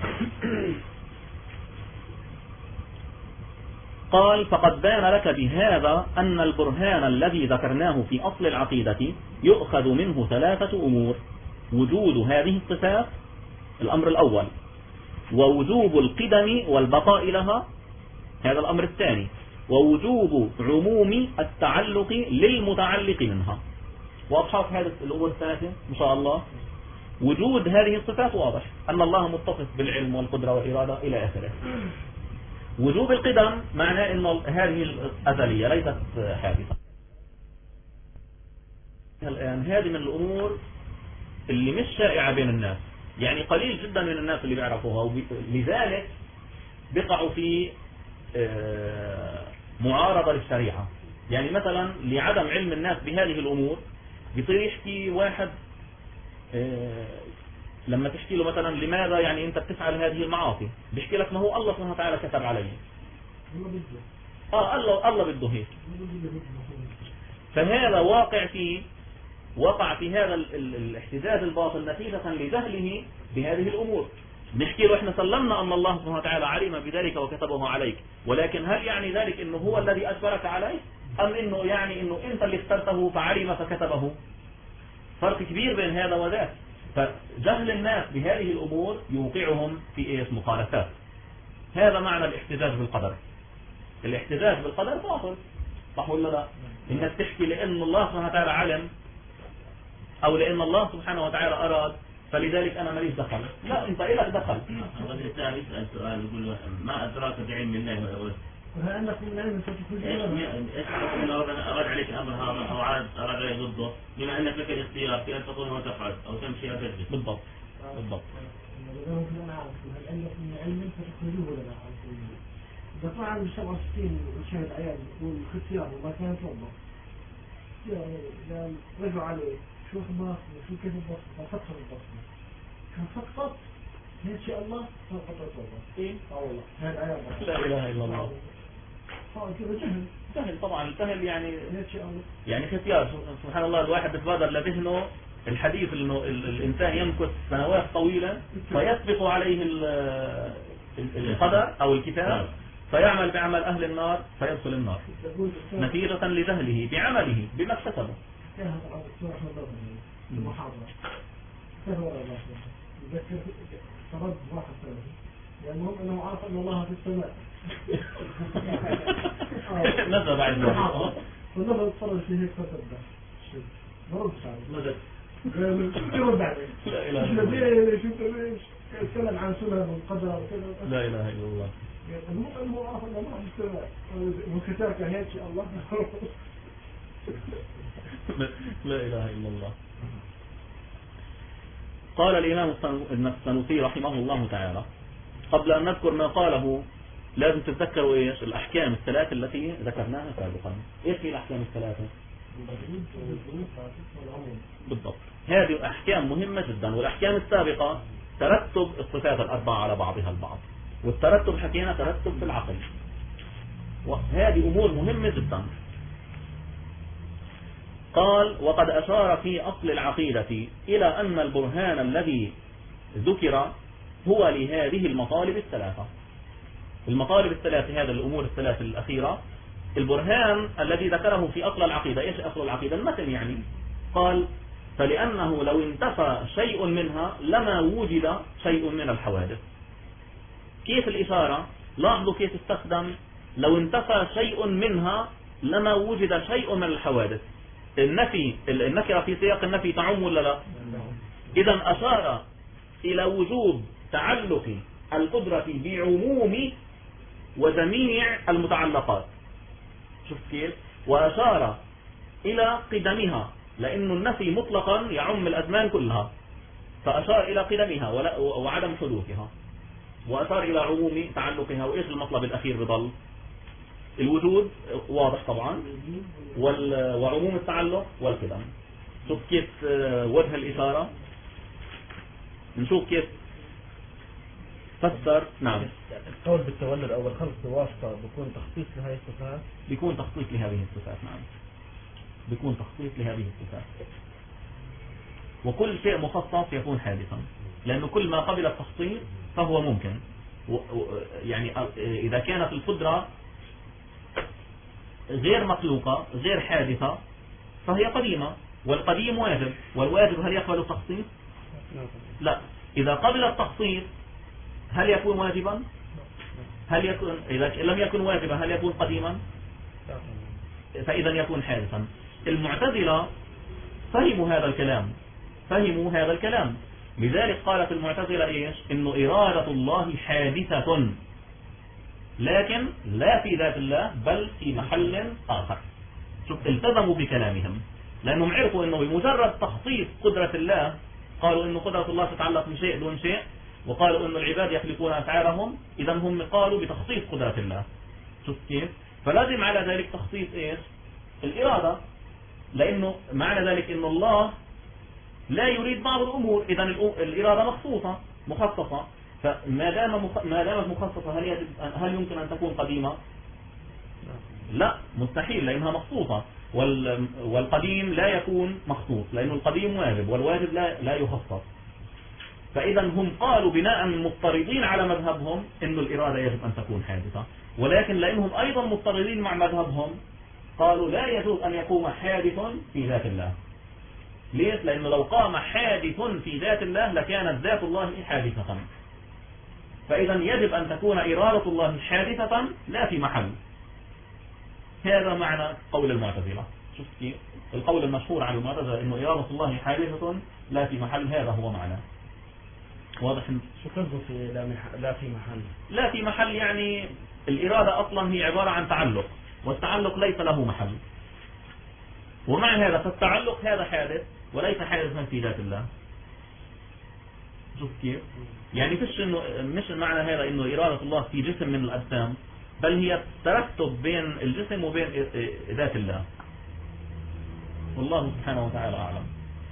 قال: فقد بان لك بهذا أن البرهان الذي ذكرناه في أصل العقيدة يؤخذ منه 3 أمور: وجود هذه الصفات، الأمر الأول، ووجوب القدم والبقاء لها، هذا الأمر الثاني، ووجوب عموم التعلق للمتعلق منها. واضحة هذه الأمور الثلاثة إن شاء الله. وجود هذه الصفات واضح، أن الله متصف بالعلم والقدرة والإرادة إلى آخره. وجوب القدم معناه أن هذه الأزلية ليست حادثة. الآن هذه من الأمور اللي مش شائعة بين الناس، يعني قليل جدا من الناس اللي بيعرفوها، لذلك بيقعوا في معارضة للشريعة. يعني مثلا لعدم علم الناس بهذه الأمور بيصير يحكي واحد، لما تحكي له مثلا لماذا يعني أنت بتفعل هذه المعاصي، بيحكي لك ما هو الله سبحانه وتعالى كتب عليه. الله بده هيك. فهذا وقع في هذا الاحتجاج الباطل نتيجة لجهله بهذه الأمور. نحكي له احنا سلمنا أن الله سبحانه وتعالى علم بذلك وكتبه عليك، ولكن هل يعني ذلك انه هو الذي أجبرك عليه، أم انه يعني انه انت اللي اخترته فعلم فكتبه؟ فرق كبير بين هذا وذاك. فجهل الناس بهذه الأمور يوقعهم في مخالفات. هذا معنى الاحتجاج بالقدر. الاحتجاج بالقدر باطل، صح ولا لا؟ انك تحكي لأن الله سبحانه وتعالى علم، أو لأن الله سبحانه وتعالى أراد فلذلك أنا ماليش دخل. لا، أنت إلك دخل. الرجل الثاني يسأل سؤال يقول: ما أدراك بعلم الله ولا وأنكم من علم إيش لو أراد عليك الأمر هذا أو أراد عليك ضده، بما أنك لك الاختيار في أن تقول وتفعل أو تمشي أو تجلس. بالضبط. هل عندكم من علم فتخرجوه لنا عن سبيل. إذا طبعا بالشرع 60 شهد عيال يقول اختيار وما كان توضح. يعني رجعوا عليه شو خباص وشو كيف البصر ففتح البصر شو فقط إن شاء الله فقط توضح. إيه؟ والله هذا عيال. لا إله إلا الله. جهل طبعا. الجهل يعني اختيار. سبحان الله، الواحد بتبادر لذهنه الحديث انه الانسان يمكث سنوات طويلة فيسبق عليه القدر او الكتاب فيعمل بعمل اهل النار فيدخل النار نتيجة لجهله بعمله بما اكتسبه. المحاضرة يذكر فرد واحد ثاني، المهم انه عارف ان الله في السماء. نزل بعد ذلك ونظر تصرف في هيك فترة مرض شعر يرد عليه. لا إله إلا الله. شفت ليش يتكلم عن سنة والقدر وكذا. لا إله إلا الله. المهم انه عارف ان الله في السماء وكتابك هيك الله. لا إله إلا الله. قال الإمام السنوسي رحمه الله تعالى: قبل أن نذكر ما قاله لازم تتذكروا إيش الأحكام الثلاث التي ذكرناها سابقا. إيش هي الأحكام الثلاثة؟ بالضبط. هذه أحكام مهمة جدا. والأحكام السابقة ترتب الصفات الأربعة على بعضها البعض، والترتب حكينا ترتب في العقل، وهذه أمور مهمة جدا. قال: وقد أشار في أصل العقيدة إلى أن البرهان الذي ذكر هو لهذه المطالب الثلاثة. المطالب الثلاثة، هذا الأمور الثلاث الأخيرة، البرهان الذي ذكره في أصل العقيدة. إيش أصل العقيدة؟ المتن يعني. قال: فلأنه لو انتفى شيء منها لما وجد شيء من الحوادث. كيف الإشارة؟ لاحظوا كيف استخدم لو انتفى شيء منها لما وجد شيء من الحوادث. النكرة في سياق النفي تعم ولا لا؟ إذا أشار إلى وجوب تعلق القدرة بعموم وجميع المتعلقات. شوف كيف؟ وأشار إلى قدمها، لأن النفي مطلقا يعم الأزمان كلها، فأشار إلى قدمها وعدم حدوثها، وأشار إلى عموم تعلقها. وإيش المطلب الأخير بضل؟ الوجود واضح طبعا، وعموم التعلق والقدم. شوف كيف وجه الإشارة، نشوف كيف فسر. نعم، القول بالتولد أو الخلق بواسطة بيكون تخصيص لهذه الصفات، بيكون تخصيص لهذه الصفات. نعم، بيكون تخصيص لهذه الصفات. وكل شيء مخصص يكون حادثا، لأنه كل ما قبل التخصيص فهو ممكن. يعني إذا كانت القدرة غير مخلوقة غير حادثة فهي قديمة، والقديم واجب، والواجب هل يقبل التخصيص؟ لا. إذا قبل التخصيص هل يكون واجبا؟ هل يكون، إذا لم يكن واجبا هل يكون قديما؟ فإذا يكون حادثا. المعتزلة فهموا هذا الكلام، لذلك قالت المعتزلة إيش؟ إنه إرادة الله حادثة، لكن لا في ذات الله بل في محل آخر. شوف، التزموا بكلامهم، لأنهم عرفوا إنه بمجرد تخصيص قدرة الله، قالوا إنه قدرة الله تتعلق بشيء دون شيء، وقالوا إنه العباد يخلقون أفعالهم، إذا هم قالوا بتخصيص قدرة الله. شوف كيف؟ فلازم على ذلك تخصيص إيش؟ الإرادة، لأنه معنى ذلك إنه الله لا يريد بعض الأمور، إذا الإرادة مخصصة. فما دامت مخصصة هل يمكن أن تكون قديمة؟ لا، مستحيل، لأنها مخصوصة. والقديم لا يكون مخصوص، لأنه القديم واجب والواجب لا يخصص. فإذا هم قالوا بناء مضطردين على مذهبهم إنه الإرادة يجب أن تكون حادثة، ولكن لأنهم أيضا مضطردين مع مذهبهم قالوا لا يجوز أن يقوم حادث في ذات الله. ليش؟ لأنه لو قام حادث في ذات الله لكانت ذات الله حادثة، فإذا يجب أن تكون إرادة الله حادثة لا في محل. هذا معنى قول المعتزلة. شوف كيف القول المشهور عن المعتزلة إنه إرادة الله حادثة لا في محل، هذا هو معناه. واضح؟ شو قصده في لا في محل؟ لا في محل يعني الإرادة أصلا هي عبارة عن تعلق، والتعلق ليس له محل، ومع هذا فالتعلق هذا حادث وليس حادثا في ذات الله. شوف كيف؟ يعني مش معنى هذا إنه إرادة الله في جسم من الأجسام، بل هي ترتب بين الجسم وبين ذات الله، والله سبحانه وتعالى أعلم.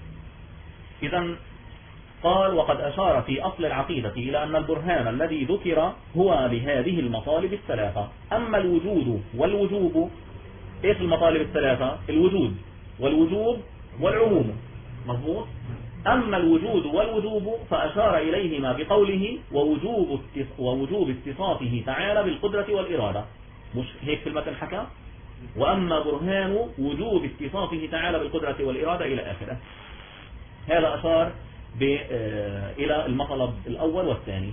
إذن قال: وقد أشار في أصل العقيدة إلى أن البرهان الذي ذكر هو بهذه المطالب الثلاثة. أما الوجود والوجوب، إيش المطالب الثلاثة؟ الوجود والوجوب والعموم، مضبوط؟ أما الوجود والوجوب فأشار إليهما بقوله: ووجوب اتصافه تعالى بالقدرة والإرادة. مش هيك في المتن حكى؟ وأما برهان وجوب اتصافه تعالى بالقدرة والإرادة إلى آخره. هذا أشار إلى المطلب الأول والثاني.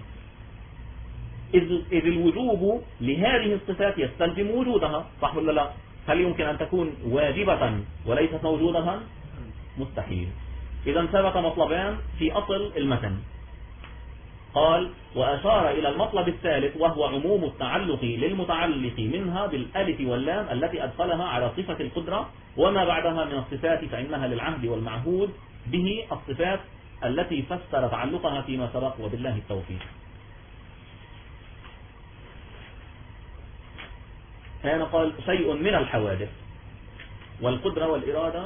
إذ الوجوب لهذه الصفات يستلزم وجودها، صح ولا لا؟ هل يمكن أن تكون واجبة وليست موجودة؟ مستحيل. إذا ثبت مطلبان في أصل المتن. قال: وأشار إلى المطلب الثالث وهو عموم التعلق للمتعلق منها بالألف واللام التي أدخلها على صفة القدرة، وما بعدها من الصفات فإنها للعهد والمعهود به الصفات التي فسر تعلقها فيما سبق، وبالله التوفيق. هنا قال: شيء من الحوادث، والقدرة والإرادة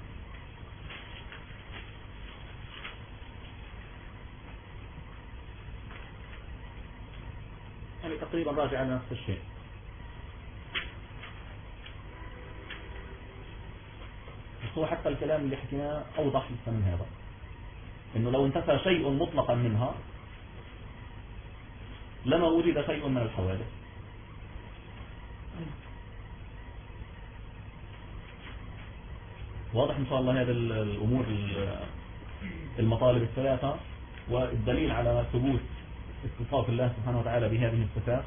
يعني تقريبا راجع على نفس الشيء. بس هو حتى الكلام اللي حكيناه أوضح لسه من هذا، إنه لو انتفى شيء مطلقا منها لما وجد شيء من الحوادث. واضح إن شاء الله هذه الأمور المطالب الثلاثة، والدليل على ثبوت اتصاف الله سبحانه وتعالى بهذه الصفات.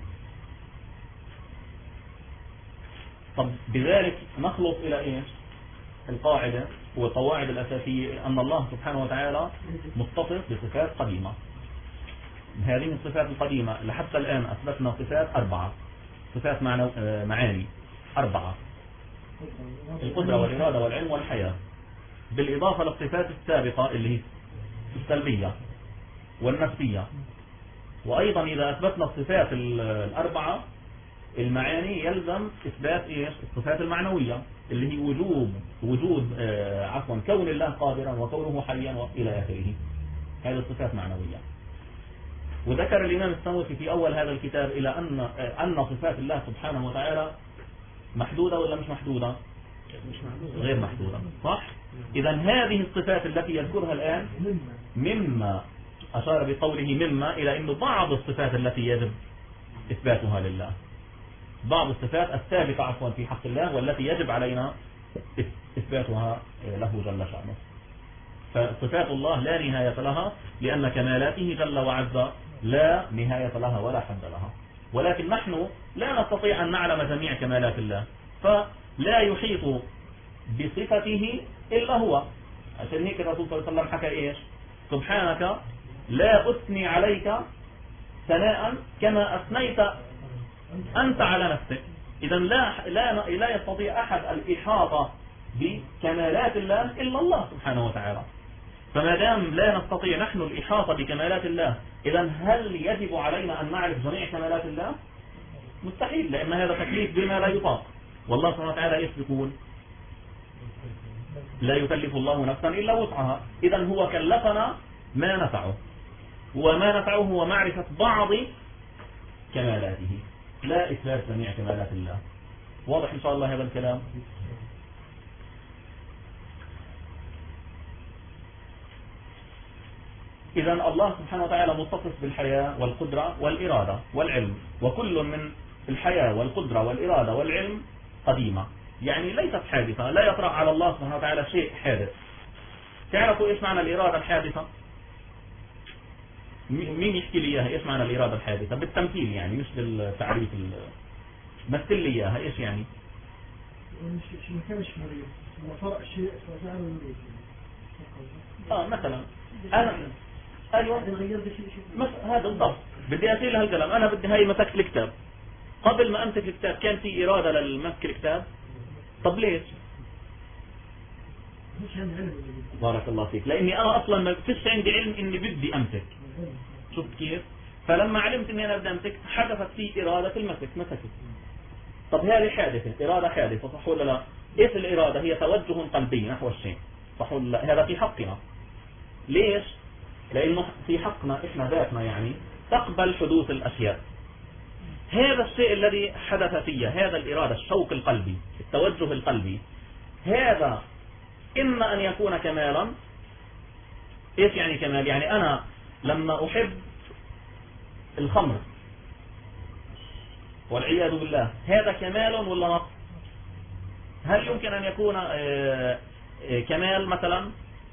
طب بذلك نخلص إلى إيش؟ القاعدة والقواعد الأساسية أن الله سبحانه وتعالى متصف بصفات قديمة. هذه الصفات القديمة لحتى الآن أثبتنا صفات 4 صفات معاني 4: القدرة والإرادة والعلم والحياة، بالإضافة للصفات السابقة اللي هي السلبية والنفسية. وأيضا إذا أثبتنا الصفات 4 المعاني يلزم إثبات إيش؟ الصفات المعنوية اللي هي وجود كون الله قادرا وكونه حيا وإلى آخره. هذه الصفات معنوية. وذكر الإمام السنوسي في أول هذا الكتاب إلى أن صفات الله سبحانه وتعالى محدودة ولا مش محدودة؟ غير محدودة، صح؟ إذا هذه الصفات التي يذكرها الآن مما أشار بقوله مما إلى أن بعض الصفات التي يجب إثباتها لله، بعض الصفات الثابتة في حق الله والتي يجب علينا إثباتها له جل شأنه. فصفات الله لا نهاية لها لأن كمالاته جل وعز لا نهاية لها ولا حد لها، ولكن نحن لا نستطيع أن نعلم جميع كمالات الله، فلا يحيط بصفته إلا هو. عشان هيك الرسول صلى الله عليه وسلم حكى إيش؟ سبحانك لا أثني عليك ثناء كما أثنيت أنت على نفسك. إذا لا يستطيع أحد الإحاطة بكمالات الله إلا الله سبحانه وتعالى. فما دام لا نستطيع نحن الإحاطة بكمالات الله، إذا هل يجب علينا أن نعرف جميع كمالات الله؟ مستحيل، لأن هذا تكليف بما لا يطاق. والله سبحانه وتعالى ايش بيقول؟ لا يكلف الله نفسا إلا وسعها. إذا هو كلفنا ما نفعه، وما نفعه هو معرفة بعض كمالاته لا إثبات جميع كمالات الله. واضح إن شاء الله هذا الكلام؟ إذا الله سبحانه وتعالى متصف بالحياة والقدرة والإرادة والعلم، وكل من الحياة والقدرة والإرادة والعلم قديمة، يعني ليست حادثة، لا يطرأ على الله سبحانه وتعالى شيء حادث. تعرفوا إيش معنى الإرادة الحادثة؟ مين يحكي لي إياها؟ إيش معنى الإرادة الحادثة بالتمثيل، يعني مش بالتعريف. مثل لي إياها، إيش يعني؟ ما كانش مريض وطرأ شيء فجعله مريض. مثلا أنا أيوة هذا بالضبط. بدي أسير لهالكلام. أنا بدي هاي مسكت الكتاب، قبل ما أمسك الكتاب كان في إرادة للمسك الكتاب؟ طب ليش؟ بارك الله فيك. لأني أنا أصلا ما فيش عندي علم إني بدي أمسك. شوف كيف؟ فلما علمت إني أنا بدي أمسك حدثت في إرادة المسك، مسكت. طب هذه حادثة، إرادة حادثة، صح ولا لا؟ إيش الإرادة؟ هي توجه قلبي نحو الشيء، صح ولا لا؟ هذا في حقنا. ليش؟ لأنه في حقنا إحنا ذاتنا يعني تقبل حدوث الأشياء. هذا الشيء الذي حدث فيه، هذا الإرادة، الشوق القلبي، التوجه القلبي، هذا إما أن يكون كمالا. إيش يعني كمال؟ يعني أنا لما أحب الخمر والعياذ بالله، هذا كمال ولا نقص؟ هل يمكن أن يكون كمال مثلا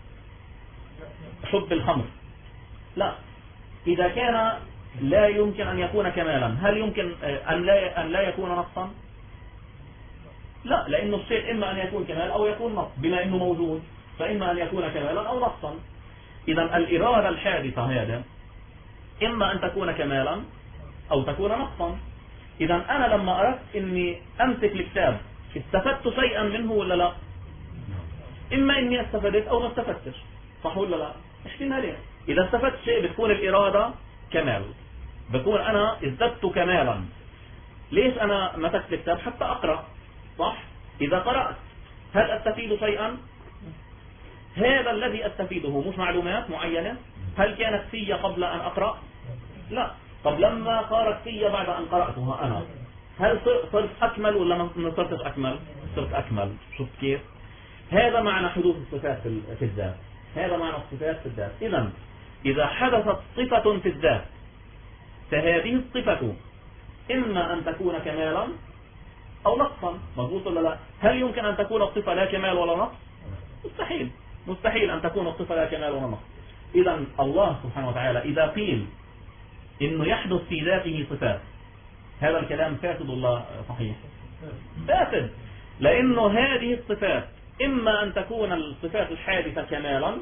حب الخمر؟ لا. إذا كان لا يمكن أن يكون كمالا، هل يمكن أن لا يكون نقصا؟ لا، لأنه الشيء إما أن يكون كمال أو يكون نقص، بما أنه موجود فإما أن يكون كمالا أو نقصا. إذا الإرادة الحادثة هذا إما أن تكون كمالا أو تكون نقصا. إذا أنا لما أردت إني أمسك الكتاب استفدت شيئا منه ولا لا؟ إما إني استفدت أو ما استفدتش، صح ولا لا؟ احتمالين. إذا استفدت شيء بتكون الإرادة كمال، بكون أنا ازددت كمالا. ليش أنا مسكت الكتاب؟ حتى أقرأ، صح؟ إذا قرأت هل أستفيد شيئا؟ هذا الذي أستفيده مش معلومات معينة؟ هل كانت في قبل أن أقرأ؟ لا. طب لما صارت في بعد أن قرأتها أنا، هل صرت أكمل ولا ما صرتش أكمل؟ صرت أكمل. شوف كيف؟ هذا معنى حدوث الصفات في الذات. هذا معنى الصفات في الذات. إذا حدثت صفة في الذات فهذه الصفة إما أن تكون كمالا أو نقصا، مضبوط ولا لا؟ هل يمكن أن تكون الصفة لا كمال ولا نقص؟ مستحيل. مستحيل أن تكون الصفة لا كمال ولا نقص. إذا الله سبحانه وتعالى إذا قيل إنه يحدث في ذاته صفات، هذا الكلام فاسد الله صحيح؟ فاسد، لأنه هذه الصفات إما أن تكون الصفات الحادثة كمالا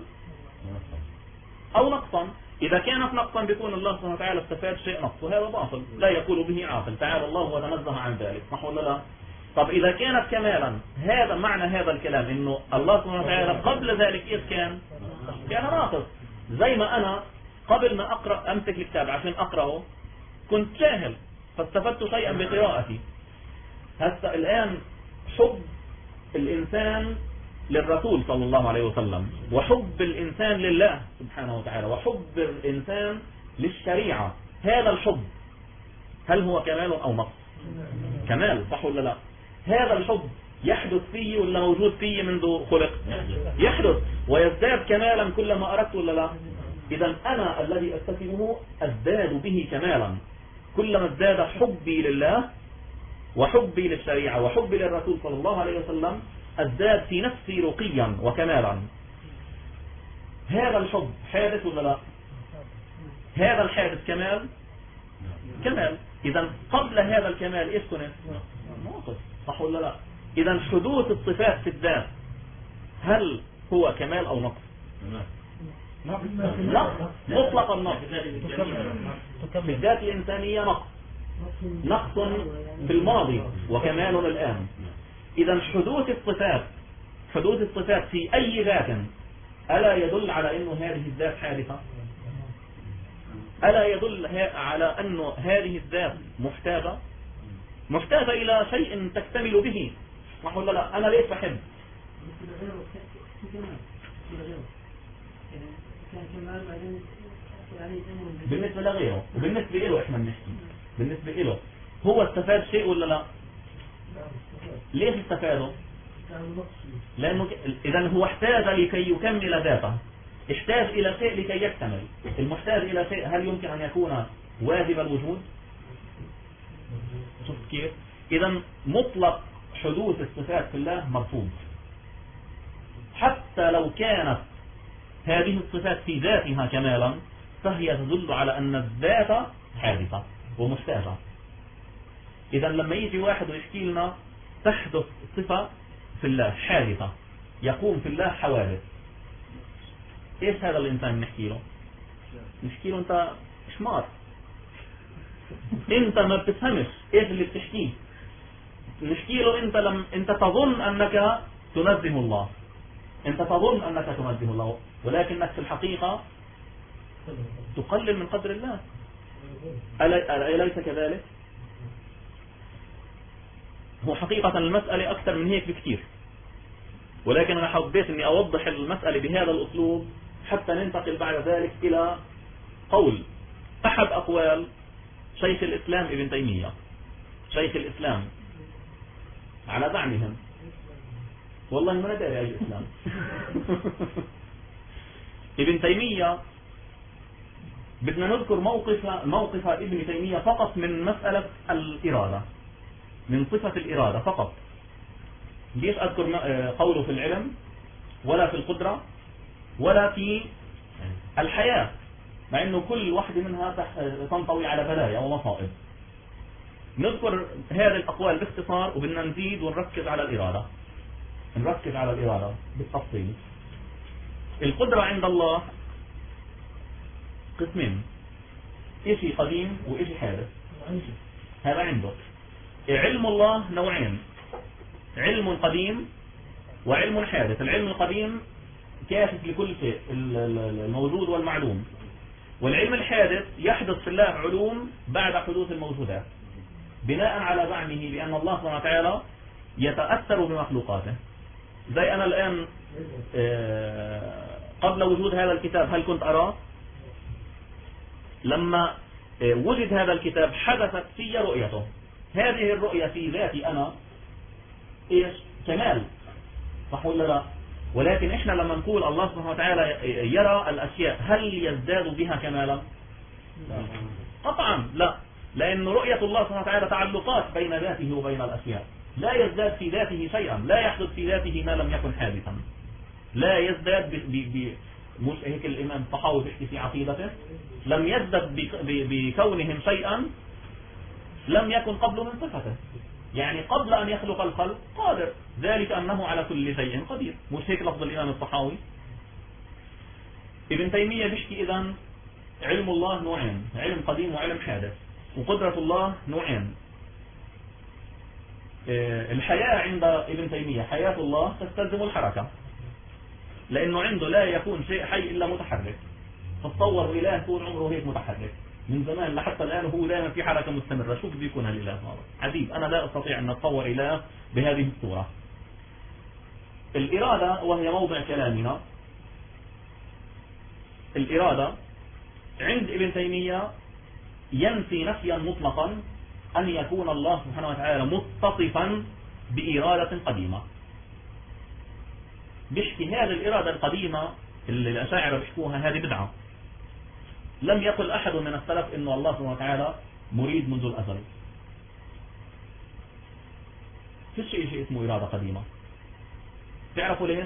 أو نقصا. إذا كانت نقصا بيكون الله سبحانه وتعالى استفاد شيء نقص، وهذا باطل لا يقول به عاقل، تعالى الله وتنزه عن ذلك، صح ولا لا؟ طب إذا كانت كمالا، هذا معنى هذا الكلام إنه الله سبحانه وتعالى قبل ذلك إذ كان ناقص. زي ما أنا قبل ما أقرأ أمسك الكتاب عشان أقرأه كنت جاهل، فاستفدت شيئا بقراءتي. هسه الآن حب الإنسان للرسول صلى الله عليه وسلم، وحب الإنسان لله سبحانه وتعالى، وحب الإنسان للشريعة، هذا الحب هل هو كمال أو نقص؟ كمال، صح ولا لا؟ هذا الحب يحدث فيه ولا موجود فيه منذ خلق؟ يحدث ويزداد كمالا كلما أردت ولا لا؟ إذا أنا الذي أستفهمه أزداد به كمالا كلما ازداد حبي لله وحبي للشريعة وحبي للرسول صلى الله عليه وسلم، أزداد في نفسي رقيا وكمالا. هذا الحب حادث ولا لا؟ هذا الحادث كمال؟ كمال. إذا قبل هذا الكمال إيش كنت؟ ناقص، صح ولا لا؟ إذا حدوث الصفات في الذات هل هو كمال أو نقص؟ نقص مطلق النقص. في الذات الإنسانية نقص، نقص في الماضي وكمال الآن. إذا حدوث الصفات في أي ذات ألا يدل على أنه هذه الذات حادثة؟ ألا يدل على أنه هذه الذات محتاجة إلى شيء تكتمل به، صح ولا لا؟ أنا ليش بحب؟ بالنسبة لغيره وبالنسبة له إحنا بنحكي بالنسبة له هو استفاد شيء ولا لا؟ ليش استفاده؟ لأنه إذا هو احتاج لكي يكمل ذاته، احتاج إلى شيء لكي يكتمل. المحتاج إلى شيء هل يمكن أن يكون واجب الوجود؟ شفت كيف؟ إذا مطلق حدوث الصفات في الله مرفوض، حتى لو كانت هذه الصفات في ذاتها كمالا فهي تدل على أن الذات حادثة ومحتاجة. إذا لما يجي واحد ويحكي لنا تحدث صفة في الله حادثة، يقوم في الله حوادث، إيش هذا الإنسان نحكي له؟ أنت حمار، أنت ما بتفهمش إيش اللي بتحكيه. نحكي له أنت تظن أنك تنزه الله، ولكنك في الحقيقة تقلل من قدر الله. أليس كذلك؟ هو حقيقة المسألة أكثر من هيك بكثير، ولكن أنا حبيت أني أوضح المسألة بهذا الأسلوب حتى ننتقل بعد ذلك إلى قول أحد أقوال شيخ الإسلام ابن تيمية. شيخ الإسلام على زعمهم، والله ما ندري أي إسلام ابن تيمية بدنا نذكر موقف ابن تيمية فقط من مسألة الإرادة، من صفة الإرادة فقط. ليش أذكر قوله في العلم ولا في القدرة ولا في الحياة، مع أنه كل واحدة منها تنطوي على بلايا ومصائب. نذكر هذه الأقوال باختصار وبدنا نزيد ونركز على الإرادة بالتفصيل. القدرة عند الله قسمين، إشي قديم وإشي حادث، هذا عنده. علم الله نوعين، علم قديم وعلم حادث. العلم القديم كاشف لكل شيء الموجود والمعلوم، والعلم الحادث يحدث في الله علوم بعد حدوث الموجودات بناء على زعمه بأن الله سبحانه وتعالى يتأثر بمخلوقاته. زي أنا الآن قبل وجود هذا الكتاب هل كنت أراه؟ لما وجد هذا الكتاب حدثت في رؤيته. هذه الرؤية في ذاتي أنا إيش؟ كمال، صح ولا لا؟ ولكن إحنا لما نقول الله سبحانه وتعالى يرى الأشياء هل يزداد بها كمالا؟ قطعا لا، لأن رؤية الله سبحانه وتعالى تعلقات بين ذاته وبين الأشياء، لا يزداد في ذاته شيئا، لا يحدث في ذاته ما لم يكن حادثا، لا يزداد مش هيك الإمام الطحاوي بيحكي في عقيدته، لم يزدد بكونهم شيئا لم يكن قبل من صفته. يعني قبل أن يخلق الخلق قادر، ذلك أنه على كل شيء قدير. مش هيك لفظ الإمام الطحاوي؟ ابن تيمية بيحكي إذن علم الله نوعين، علم قديم وعلم حادث، وقدرة الله نوعين. الحياة عند ابن تيمية حياة الله تستلزم الحركة، لأنه عنده لا يكون شيء حي إلا متحرك. فتصور إله طول عمره هيك متحرك، من زمان لحتى الآن وهو دائما في حركة مستمرة. شو بده يكون هالإله هذا؟ عجيب. أنا لا أستطيع أن أتصور إله بهذه الصورة. الإرادة وهي موضع كلامنا، الإرادة عند ابن تيمية ينفي نفيا مطلقا أن يكون الله سبحانه وتعالى متصفا بإرادة قديمة. بيحكي هذه الإرادة القديمة اللي الأشاعرة بيحكوها هذه بدعة. لم يقل أحد من السلف إنه الله سبحانه وتعالى مريد منذ الأزل. في شيء اسمه إرادة قديمة. تعرفوا ليش؟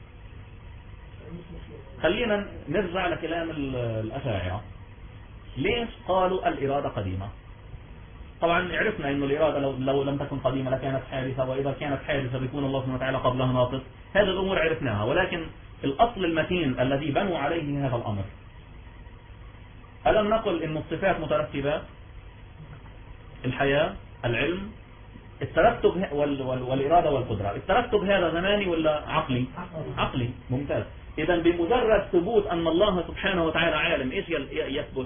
خلينا نرجع لكلام الأشاعرة. ليش قالوا الإرادة قديمة؟ طبعا عرفنا إنه الإرادة لو لم تكن قديمة لكانت حادثة، وإذا كانت حادثة بيكون الله سبحانه وتعالى قبلها ناقص. هذه الأمور عرفناها، ولكن الأصل المتين الذي بنوا عليه هذا الأمر، ألم نقل إن الصفات مترتبات؟ الحياة، العلم، الترتب والإرادة والقدرة. الترتب هذا زماني ولا عقلي؟ عقلي. ممتاز. إذا بمجرد ثبوت أن الله سبحانه وتعالى عالم، إيش يثبت؟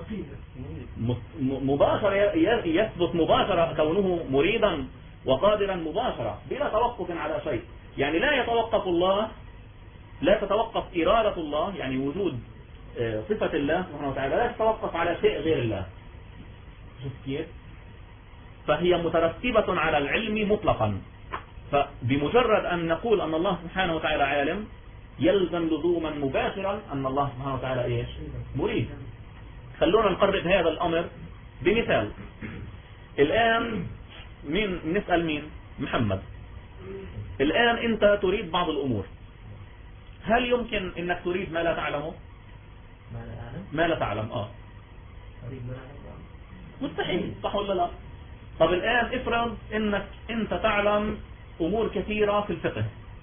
مباشرة. يثبت مباشرة كونه مريدا وقادرا مباشرة بلا توقف على شيء. يعني لا يتوقف الله، لا تتوقف إرادة الله، يعني وجود صفة الله سبحانه وتعالى لا تتوقف على شيء غير الله. شوف كيف؟ فهي مترتبة على العلم مطلقا. فبمجرد أن نقول أن الله سبحانه وتعالى عالم يلزم لزوما مباشرا أن الله سبحانه وتعالى إيش؟ مريد. خلونا نقرب هذا الأمر بمثال. الآن نسأل مين؟ محمد. الآن أنت تريد بعض الأمور، هل يمكن أنك تريد ما لا تعلمه؟ ما لا تعلم. مستحيل، صح ولا لا؟ طب الآن افرض أنك أنت تعلم أمور كثيرة في الفقه،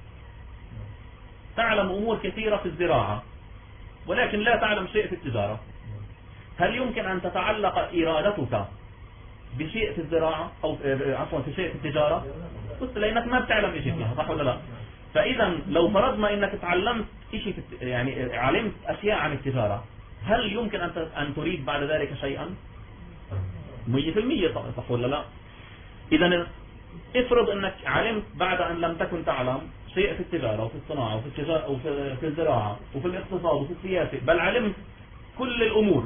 تعلم أمور كثيرة في الزراعة، ولكن لا تعلم شيء في التجارة. هل يمكن أن تتعلق إرادتك بشيء في الزراعة أو عفوا في شيء في التجارة؟ قلت لأنك ما بتعلم شيء فيها، صح ولا لا؟ فإذا لو فرضنا أنك تعلمت شيء يعني علمت أشياء عن التجارة، هل يمكن أن تريد بعد ذلك شيئا؟ 100% صح ولا لا؟ إذا افرض أنك علمت بعد أن لم تكن تعلم شيء في التجارة وفي الصناعة وفي الزراعة وفي الاقتصاد وفي السياسة، بل علمت كل الأمور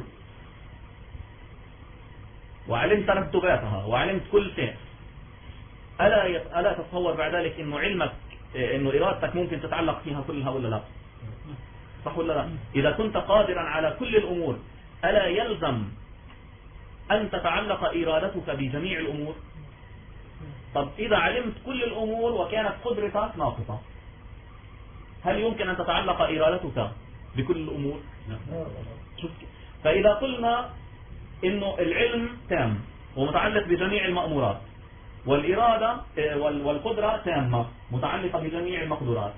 وعلمت ترتباتها وعلمت كل شيء. ألا تتصور بعد ذلك إنه علمك إنه إرادتك ممكن تتعلق فيها كلها ولا لا؟ صح ولا لا؟ إذا كنت قادرا على كل الأمور ألا يلزم أن تتعلق إرادتك بجميع الأمور؟ طب إذا علمت كل الأمور وكانت قدرتك ناقصة، هل يمكن أن تتعلق إرادتك بكل الأمور؟ شوف. فإذا قلنا إنه العلم تام ومتعلق بجميع المأمورات، والإرادة والقدرة تامة متعلقة بجميع المقدورات،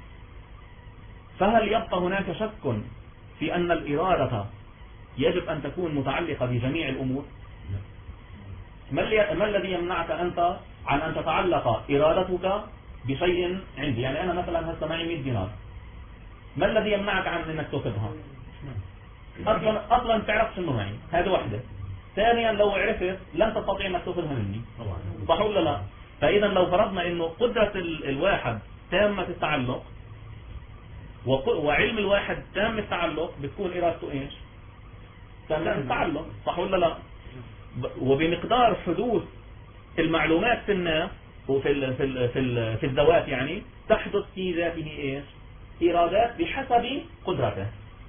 فهل يبقى هناك شك في أن الإرادة يجب أن تكون متعلقة بجميع الأمور؟ ما الذي يمنعك أنت عن أن تتعلق إرادتك بشيء عندي؟ يعني أنا مثلا هسه معي 100 دينار، ما الذي يمنعك عن أنك تأخذها؟ أصلا تعرف شنو معي، هذه واحدة. ثانيا لو عرفت لن تستطيع أنك تأخذها مني، صح ولا لا؟ فإذا لو فرضنا أنه قدرة الواحد تامة التعلق وعلم الواحد تام التعلق، بتكون إرادته إيش؟ تامة التعلق، صح ولا لا؟ وبمقدار حدوث المعلومات في الناس وفي الذوات، يعني تحدث في ذاته إيش؟ إرادات بحسب قدرته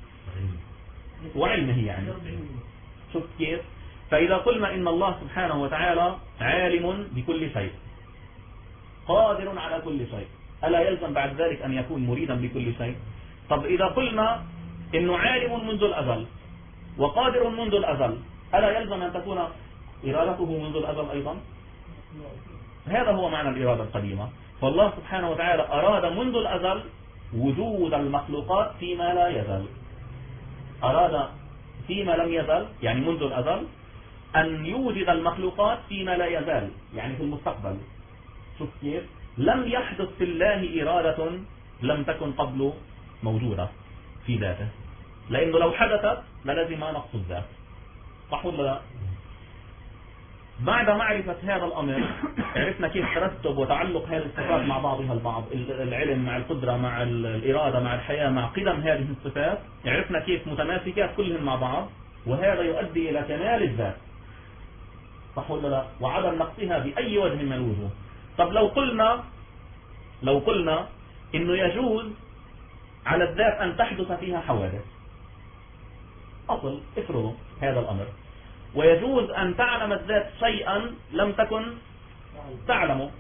وعلمه. يعني شوف كيف؟ فإذا قلنا إن الله سبحانه وتعالى عالم بكل شيء قادر على كل شيء، ألا يلزم بعد ذلك أن يكون مريدا بكل شيء؟ طب إذا قلنا إنه عالم منذ الأزل وقادر منذ الأزل، ألا يلزم أن تكون إرادته منذ الأزل أيضا؟ هذا هو معنى الإرادة القديمة. فالله سبحانه وتعالى أراد منذ الأزل وجود المخلوقات فيما لا يزال، أراد فيما لم يزل يعني منذ الأزل أن يوجد المخلوقات فيما لا يزال يعني في المستقبل. شوف كيف؟ لم يحدث في الله إرادة لم تكن قبل موجودة في ذاته، لأنه لو حدثت للزم نقص الذات. صح ولا لا؟ بعد معرفة هذا الأمر عرفنا كيف ترتب وتعلق هذه الصفات مع بعضها البعض، العلم مع القدرة مع الإرادة مع الحياة مع قدم هذه الصفات، عرفنا كيف متماسكات كلهم مع بعض، وهذا يؤدي إلى كمال الذات، صح ولا لا؟ وعدم نقصها بأي وجه من الوجوه. طب لو قلنا إنه يجوز على الذات أن تحدث فيها حوادث، أصل افرضوا هذا الأمر، ويجوز أن تعلم الذات شيئا لم تكن تعلمه،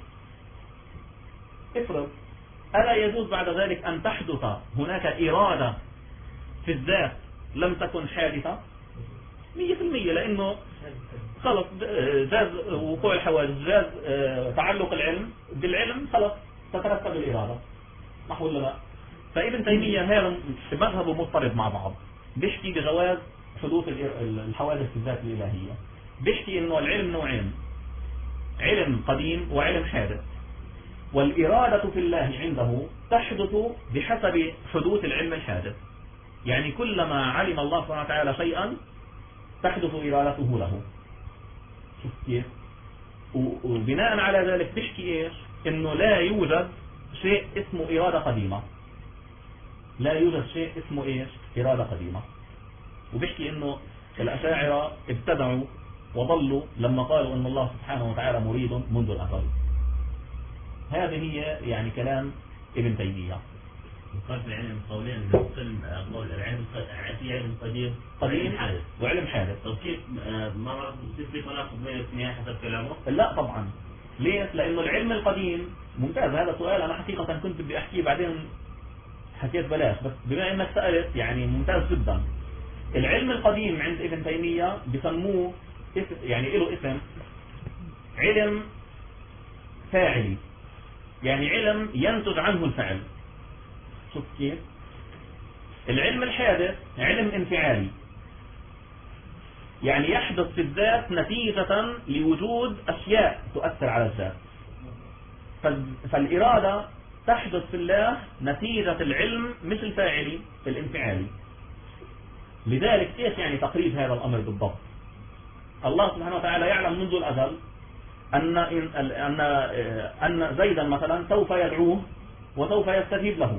افرض، ألا يجوز بعد ذلك أن تحدث هناك إرادة في الذات لم تكن حادثة 100%، لأنه خلص جاز وقوع الحوادث، جاز تعلق العلم بالعلم، خلص تترتب الإرادة، صح ولا لا؟ فابن تيمية هذا مذهبه مضطرب مع بعض، بيحكي بجواز حدوث الحوادث في الذات الإلهية، بيحكي إنه العلم نوعين، علم قديم وعلم حادث، والإرادة في الله عنده تحدث بحسب حدوث العلم الحادث، يعني كلما علم الله سبحانه وتعالى شيئا تحدث إرادته له. شوف كيف؟ وبناء على ذلك بيحكي إيش؟ إنه لا يوجد شيء اسمه إرادة قديمة، لا يوجد شيء اسمه إيش؟ إرادة قديمة. وبيحكي إنه الأشاعرة ابتدعوا وضلوا لما قالوا إن الله سبحانه وتعالى مريد منذ الأزل. هذه هي يعني كلام ابن تيمية. قال في العلم قولين، قول العلم في علم قديم وعلم حادث. طب كيف ما في تناقض بين الاثنين حسب كلامه؟ لا طبعا. ليش؟ لأنه العلم القديم ممتاز، هذا سؤال أنا حقيقة كنت بدي أحكيه بعدين حكيت بلاش، بس بما أنك سألت يعني ممتاز جدا. العلم القديم عند ابن تيمية بسموه يعني له اسم علم فاعلي، يعني علم ينتج عنه الفعل. شوف كيف؟ العلم الحادث علم انفعالي، يعني يحدث في الذات نتيجة لوجود أشياء تؤثر على الذات. فالإرادة تحدث في الله نتيجة العلم مش الفاعلي، الانفعالي. لذلك كيف يعني تقريب هذا الأمر بالضبط؟ الله سبحانه وتعالى يعلم منذ الأزل أن زيدا مثلا سوف يدعوه وسوف يستجيب له،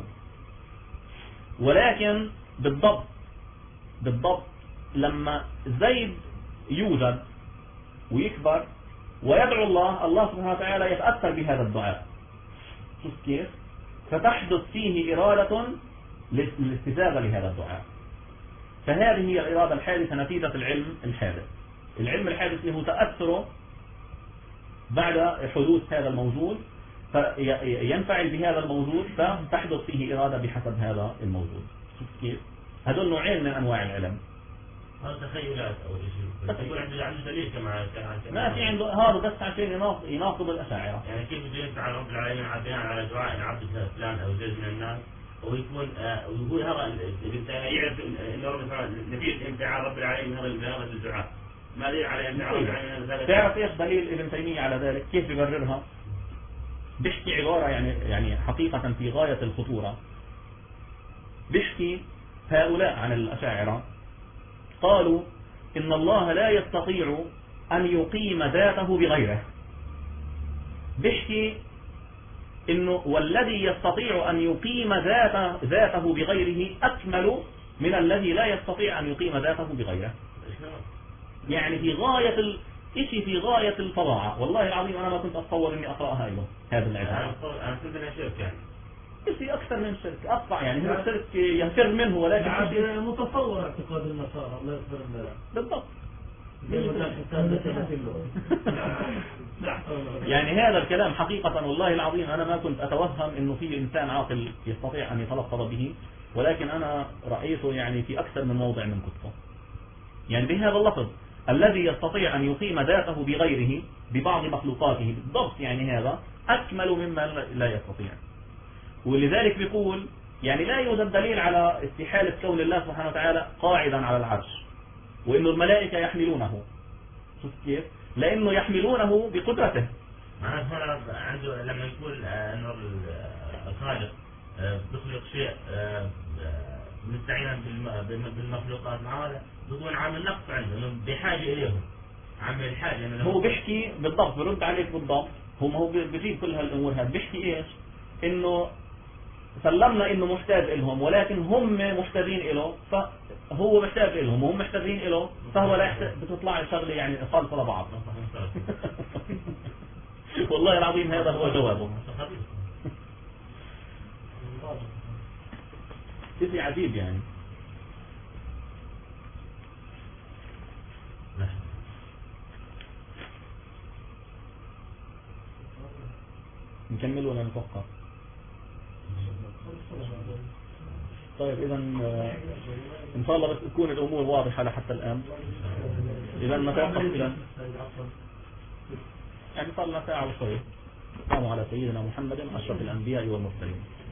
ولكن بالضبط لما زيد يوجد ويكبر ويدعو الله سبحانه وتعالى يتأثر بهذا الدعاء. شوف كيف؟ فتحدث فيه إرادة للاستجابة لهذا الدعاء. فهذه هي الإرادة الحادثة نتيجة العلم الحادث. العلم الحادث له تأثره بعد حدوث هذا الموجود، فينفعل بهذا الموجود فتحدث فيه إرادة بحسب هذا الموجود. شوف كيف؟ هذول نوعين من أنواع العلم. هذا تخيلات أول شيء، يقول عنده دليل كما ما في عنده هذا بس عشان يناقض الأشاعرة. يعني كيف بده ينفع رب العالمين على دعاء عبد فلان أو زيد من الناس، ويكون ويقول هذا الإنسان يعرف إن رب نتيجة انفعال رب العالمين هذا الدعاء، ما دليل على انفعال رب العالمين؟ تعرف إيش دليل ابن تيمية على ذلك؟ كيف يبررها؟ بيحكي عبارة يعني حقيقة في غاية الخطورة. بيحكي هؤلاء عن الأشاعرة قالوا إن الله لا يستطيع أن يقيم ذاته بغيره. بيحكي إنه والذي يستطيع أن يقيم ذاته بغيره أكمل من الذي لا يستطيع أن يقيم ذاته بغيره. يعني في غاية إشي في غاية الفظاعة. والله العظيم أنا ما كنت أتصور إني أقرأها له هذا العبارة. أنا كنت أنا شرك يعني. إشي أكثر من شرك، أقطع يعني هو الشرك ينفر منه، ولكن متصور اعتقاد النصارى الله يغفر لنا. بالضبط. يعني هذا الكلام حقيقة والله العظيم أنا ما كنت أتوهم إنه في إنسان عاقل يستطيع أن يتلفظ به، ولكن أنا رأيته يعني في أكثر من موضع من كتبه، يعني بهذا اللفظ الذي يستطيع أن يقيم ذاته بغيره ببعض مخلوقاته بالضبط، يعني هذا أكمل مما لا يستطيع. ولذلك بيقول يعني لا يوجد دليل على استحالة كون الله سبحانه وتعالى قاعدا على العرش، وإنه الملائكة يحملونه. شوف كيف؟ لأنه يحملونه بقدرته. هنا عنده لما يقول أنه الخالق بيخلق شيء مستعينا بالمخلوقات مع هذا بيكون عامل نقص عندهم بحاجة إليهم عامل الحاجة إنه هو بيحكي بالضبط، برد عليك بالضبط. هو بيجيب كل هالأمور هذه، بيحكي إيش؟ إنه سلمنا إنه محتاج إلهم، ولكن هم محتاجين إله، فهو محتاج إلهم وهم محتاجين إله، فهو لا يحتاج. بتطلع شغلة يعني خالصة لبعض. والله العظيم هذا هو جوابه. شيء عجيب يعني. نكمل ولا نتوقف؟ طيب إذا إن شاء الله بس تكون الأمور واضحة لحتى الآن. إذا نتوقف إلى يعني صار لنا ساعة وشوي. السلام على سيدنا محمد أشرف الأنبياء والمرسلين.